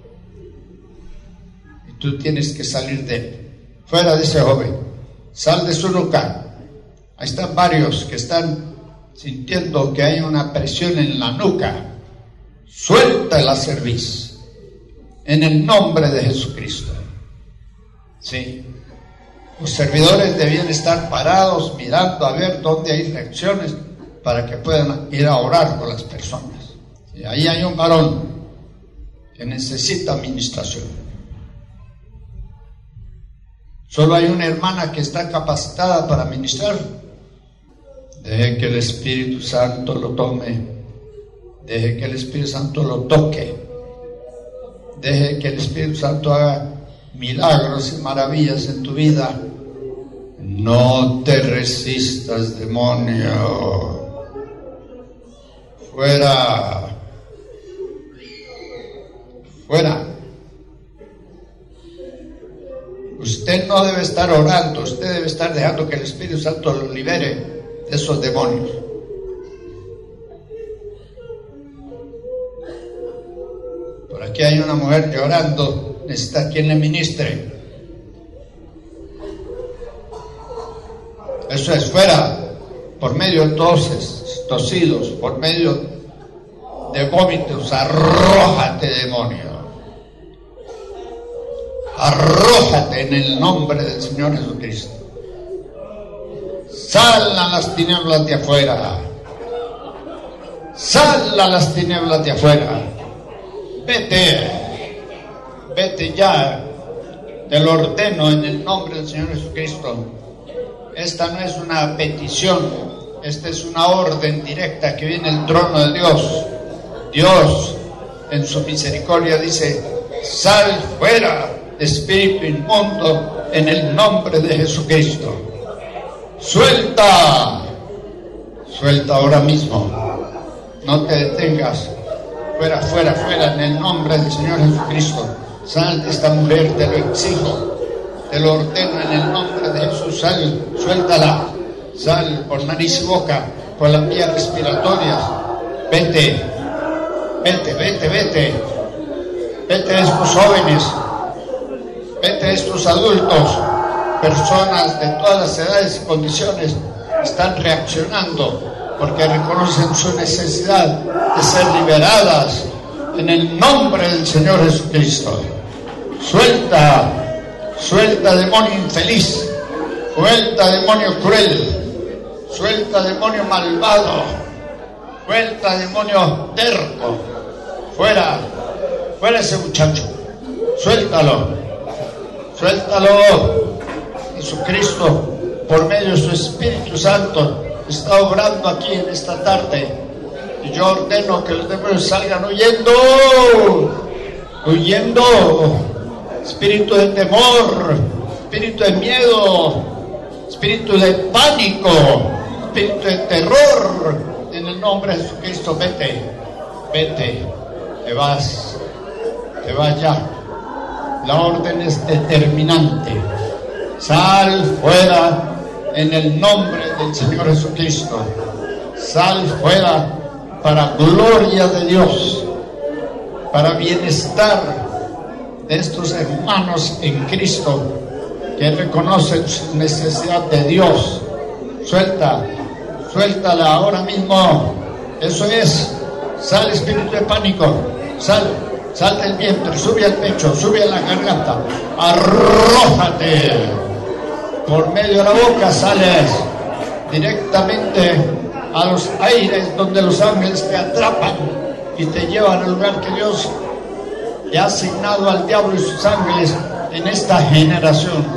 Y tú tienes que salir de él. Fuera de ese joven, sal de su nuca. Ahí están varios que están sintiendo que hay una presión en la nuca. Suelta la cerviz en el nombre de Jesucristo. Sí. Los servidores debían estar parados mirando a ver dónde hay reacciones para que puedan ir a orar con las personas. Y ahí hay un varón que necesita administración. Solo hay una hermana que está capacitada para ministrar. Deje que el Espíritu Santo lo tome. Deje que el Espíritu Santo lo toque. Deje que el Espíritu Santo haga milagros y maravillas en tu vida. No te resistas, demonio. Fuera. Fuera. Usted no debe estar orando, usted debe estar dejando que el Espíritu Santo lo libere de esos demonios. Por aquí hay una mujer llorando, necesita quien le ministre. Eso es, fuera, por medio de toses, tosidos, por medio de vómitos, arrójate, demonio. Arrójate en el nombre del Señor Jesucristo. Sal a las tinieblas de afuera. Sal a las tinieblas de afuera. Vete. Vete ya. Te lo ordeno en el nombre del Señor Jesucristo. Esta no es una petición. Esta es una orden directa que viene del trono de Dios. Dios, en su misericordia, dice: sal fuera, espíritu inmundo, en el nombre de Jesucristo. Suelta, suelta ahora mismo, no te detengas, fuera, fuera, fuera, en el nombre del Señor Jesucristo. Sal de esta mujer, te lo exijo, te lo ordeno en el nombre de Jesús. Sal, suéltala, sal por nariz y boca, por las vías respiratorias. Vete, vete, vete, vete, vete de estos jóvenes, vete de estos adultos. Personas de todas las edades y condiciones están reaccionando porque reconocen su necesidad de ser liberadas en el nombre del Señor Jesucristo. Suelta, suelta demonio infeliz, suelta demonio cruel, suelta demonio malvado, suelta demonio terco. Fuera, fuera ese muchacho, suéltalo, suéltalo. Jesucristo, por medio de su Espíritu Santo, está obrando aquí en esta tarde. Y yo ordeno que los demonios salgan huyendo, huyendo. Espíritu de temor, espíritu de miedo, espíritu de pánico, espíritu de terror. En el nombre de Jesucristo, vete, vete, te vas, te vas ya. La orden es determinante. Sal fuera en el nombre del Señor Jesucristo. Sal fuera para gloria de Dios, para bienestar de estos hermanos en Cristo que reconocen su necesidad de Dios. Suelta, suéltala ahora mismo. Eso es. Sal, espíritu de pánico. Sal, sal del vientre, sube al pecho, sube a la garganta. Arrójate. Por medio de la boca sales directamente a los aires donde los ángeles te atrapan y te llevan al lugar que Dios le ha asignado al diablo y sus ángeles en esta generación.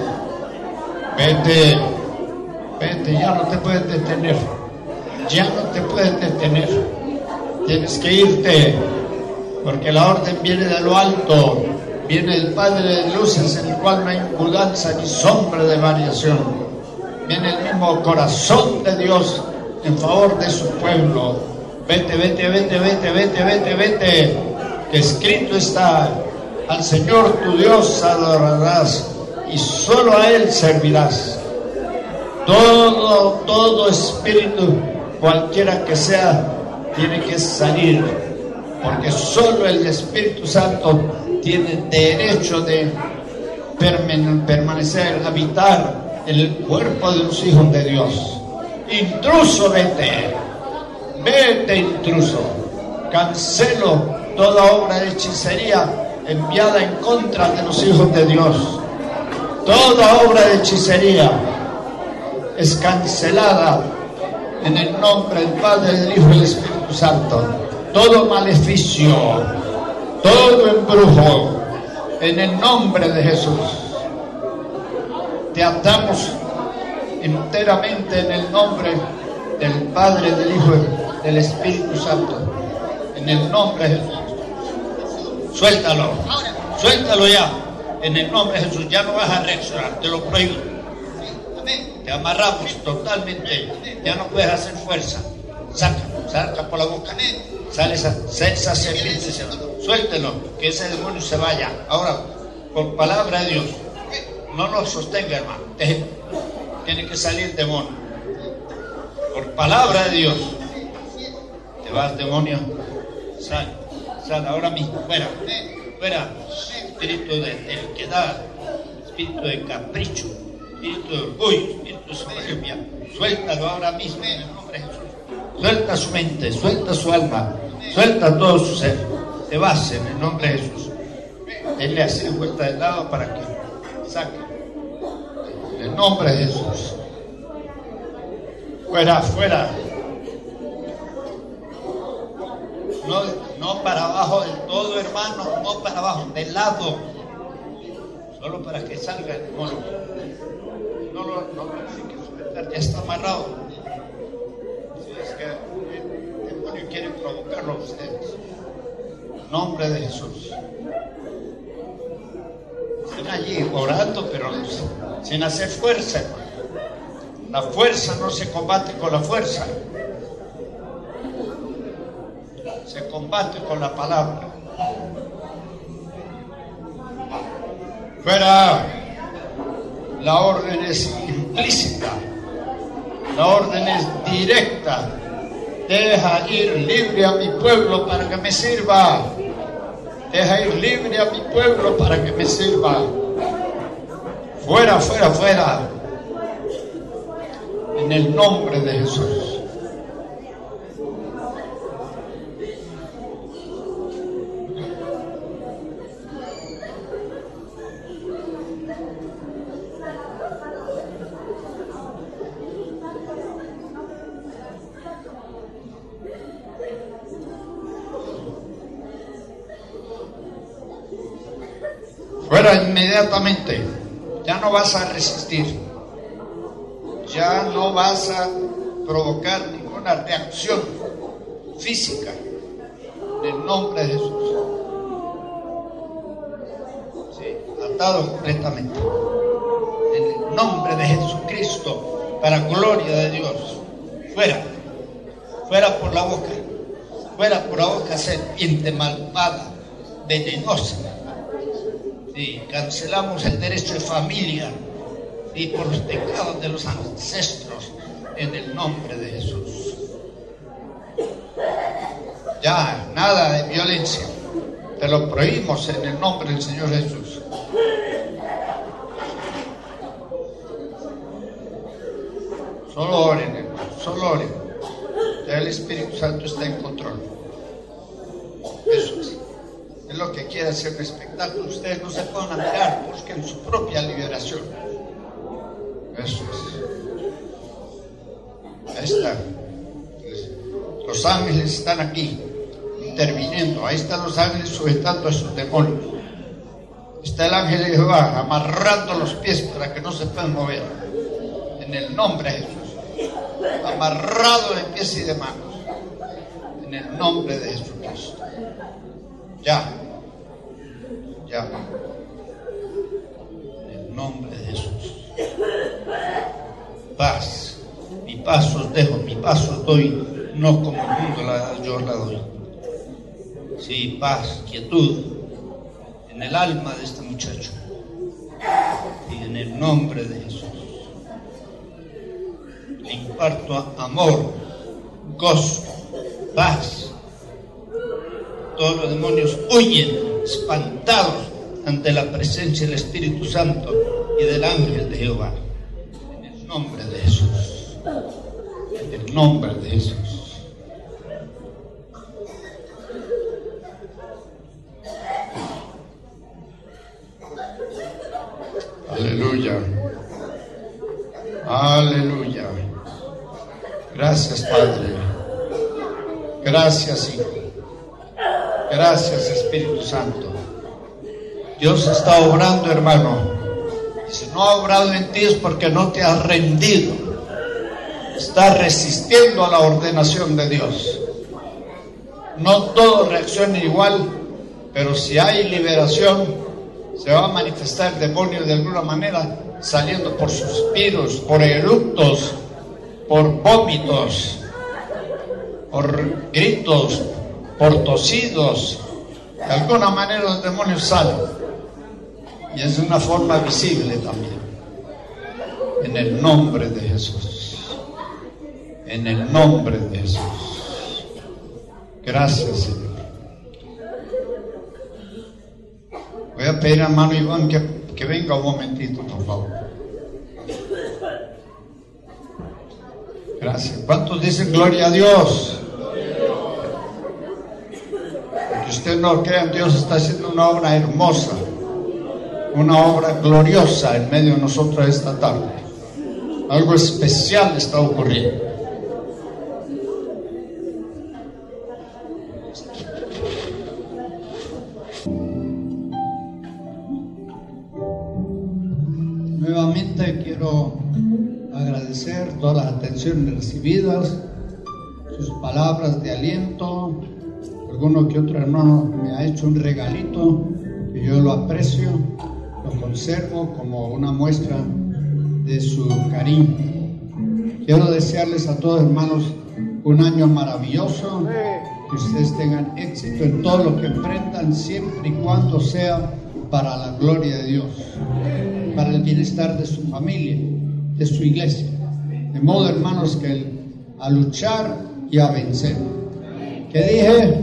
Vete, vete, ya no te puedes detener, ya no te puedes detener, tienes que irte, porque la orden viene de lo alto. Viene el Padre de luces, en el cual no hay mudanza ni sombra de variación. Viene el mismo corazón de Dios en favor de su pueblo. Vete, vete, vete, vete, vete, vete, vete. Que escrito está: al Señor tu Dios adorarás y solo a Él servirás. Todo, todo espíritu, cualquiera que sea, tiene que salir, porque solo el Espíritu Santo tiene derecho de permanecer, habitar en el cuerpo de los hijos de Dios. Intruso, vete, vete intruso. Cancelo toda obra de hechicería enviada en contra de los hijos de Dios. Toda obra de hechicería es cancelada en el nombre del Padre, del Hijo y del Espíritu Santo. Todo maleficio, todo embrujo, en el nombre de Jesús, te atamos enteramente en el nombre del Padre, del Hijo y del Espíritu Santo, en el nombre de Jesús. Suéltalo, suéltalo ya, en el nombre de Jesús. Ya no vas a reaccionar, te lo prohíbo. Te amarramos totalmente, ya no puedes hacer fuerza. Saca, saca por la boca. Sale esa, esa serpiente, suéltelo, que ese demonio se vaya. Ahora, por palabra de Dios, no lo sostenga, hermano. Tiene que salir el demonio. Por palabra de Dios. Te vas, demonio. Sal, sal ahora mismo, fuera, fuera. Espíritu de terquedad, espíritu de capricho, espíritu de orgullo, espíritu de soberbia. Suéltalo ahora mismo en el nombre de Jesús. Suelta su mente, suelta su alma, suelta todo su ser. Te vas en el nombre de Jesús. Él le hace vuelta de lado para que saque. En el nombre de Jesús. Fuera, fuera. No, no para abajo del todo, hermano, no para abajo, del lado. Solo para que salga el demonio. No lo no, no, tiene que sujetar, ya está amarrado. Si es que el demonio quiere provocarlo a ustedes. En nombre de Jesús. Están allí orando, pero sin hacer fuerza, hermano. La fuerza no se combate con la fuerza. Se combate con la palabra. Fuera. La orden es implícita. La orden es directa. Deja ir libre a mi pueblo para que me sirva. Deja ir libre a mi pueblo para que me sirva. Fuera, fuera, fuera. En el nombre de Jesús. Fuera inmediatamente. Ya no vas a resistir. Ya no vas a provocar ninguna reacción física. En el nombre de Jesús. Sí, atado completamente. En el nombre de Jesucristo, para gloria de Dios. Fuera. Fuera por la boca. Fuera por la boca, serpiente malvada, venenosa. Sí, cancelamos el derecho de familia y por los pecados de los ancestros en el nombre de Jesús. Ya, nada de violencia. Te lo prohibimos en el nombre del Señor Jesús. Solo oren, hermano, solo oren. Ya el Espíritu Santo está en control. Eso es. Es lo que quiere hacer un espectáculo. Ustedes no se pueden mirar, busquen su propia liberación. Eso es. Ahí está. Los ángeles están aquí, interviniendo. Ahí están los ángeles sujetando a esos demonios. Está el ángel de Jehová amarrando los pies para que no se puedan mover. En el nombre de Jesús. Amarrado de pies y de manos. En el nombre de Jesucristo. Ya, ya, en el nombre de Jesús. Paz, mi paz os dejo, mi paz os doy, no como el mundo la, yo la doy. Sí, paz, quietud, en el alma de este muchacho, y en el nombre de Jesús. Le imparto amor, gozo, paz. Todos los demonios huyen, espantados ante la presencia del Espíritu Santo y del ángel de Jehová. En el nombre de Jesús. En el nombre de Jesús. Aleluya. Aleluya. Gracias, Padre. Gracias, Hijo. Gracias, Espíritu Santo. Dios está obrando, hermano. Si no ha obrado en ti es porque no te has rendido. Estás resistiendo a la ordenación de Dios. No todos reaccionan igual, pero si hay liberación, se va a manifestar el demonio de alguna manera, saliendo por suspiros, por eructos, por vómitos, por gritos, por tosidos. De alguna manera los demonios salen, y es de una forma visible también. En el nombre de Jesús. En el nombre de Jesús. Gracias, Señor. Voy a pedir a hermano Iván que, que venga un momentito, por favor. Gracias. ¿Cuántos dicen gloria a Dios? Que usted no crea, Dios está haciendo una obra hermosa, una obra gloriosa en medio de nosotros esta tarde. Algo especial está ocurriendo. Nuevamente quiero agradecer todas las atenciones recibidas, sus palabras de aliento. Alguno que otro hermano me ha hecho un regalito que yo lo aprecio, lo conservo como una muestra de su cariño. Quiero desearles a todos, hermanos, un año maravilloso, que ustedes tengan éxito en todo lo que emprendan, siempre y cuando sea para la gloria de Dios, para el bienestar de su familia, de su iglesia. De modo, hermanos, que el, a luchar y a vencer. ¿Qué dije?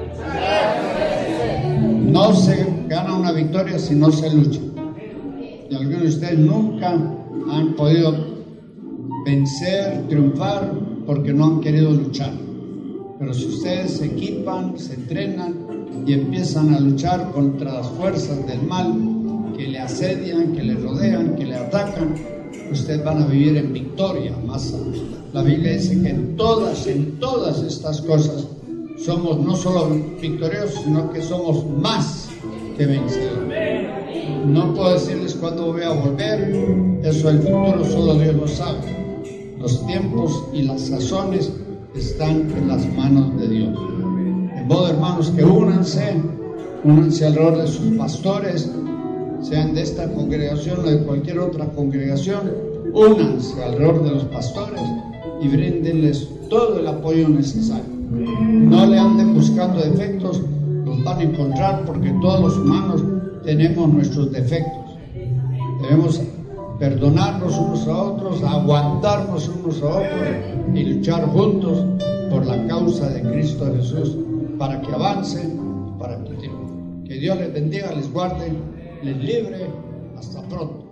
No se gana una victoria si no se lucha. Y algunos de ustedes nunca han podido vencer, triunfar, porque no han querido luchar. Pero si ustedes se equipan, se entrenan y empiezan a luchar contra las fuerzas del mal que le asedian, que le rodean, que le atacan, ustedes van a vivir en victoria. Más la Biblia dice que en todas, en todas estas cosas somos no solo victoriosos, sino que somos más que vencedores. No puedo decirles cuándo voy a volver, eso del futuro solo Dios lo sabe. Los tiempos y las sazones están en las manos de Dios. De modo, hermanos, que únanse, únanse alrededor de sus pastores, sean de esta congregación o de cualquier otra congregación, únanse alrededor de los pastores y bríndenles todo el apoyo necesario. No le anden buscando defectos, los van a encontrar, porque todos los humanos tenemos nuestros defectos. Debemos perdonarnos unos a otros, aguantarnos unos a otros y luchar juntos por la causa de Cristo Jesús, para que avancen y para que triunfen. Que Dios les bendiga, les guarde, les libre. Hasta pronto.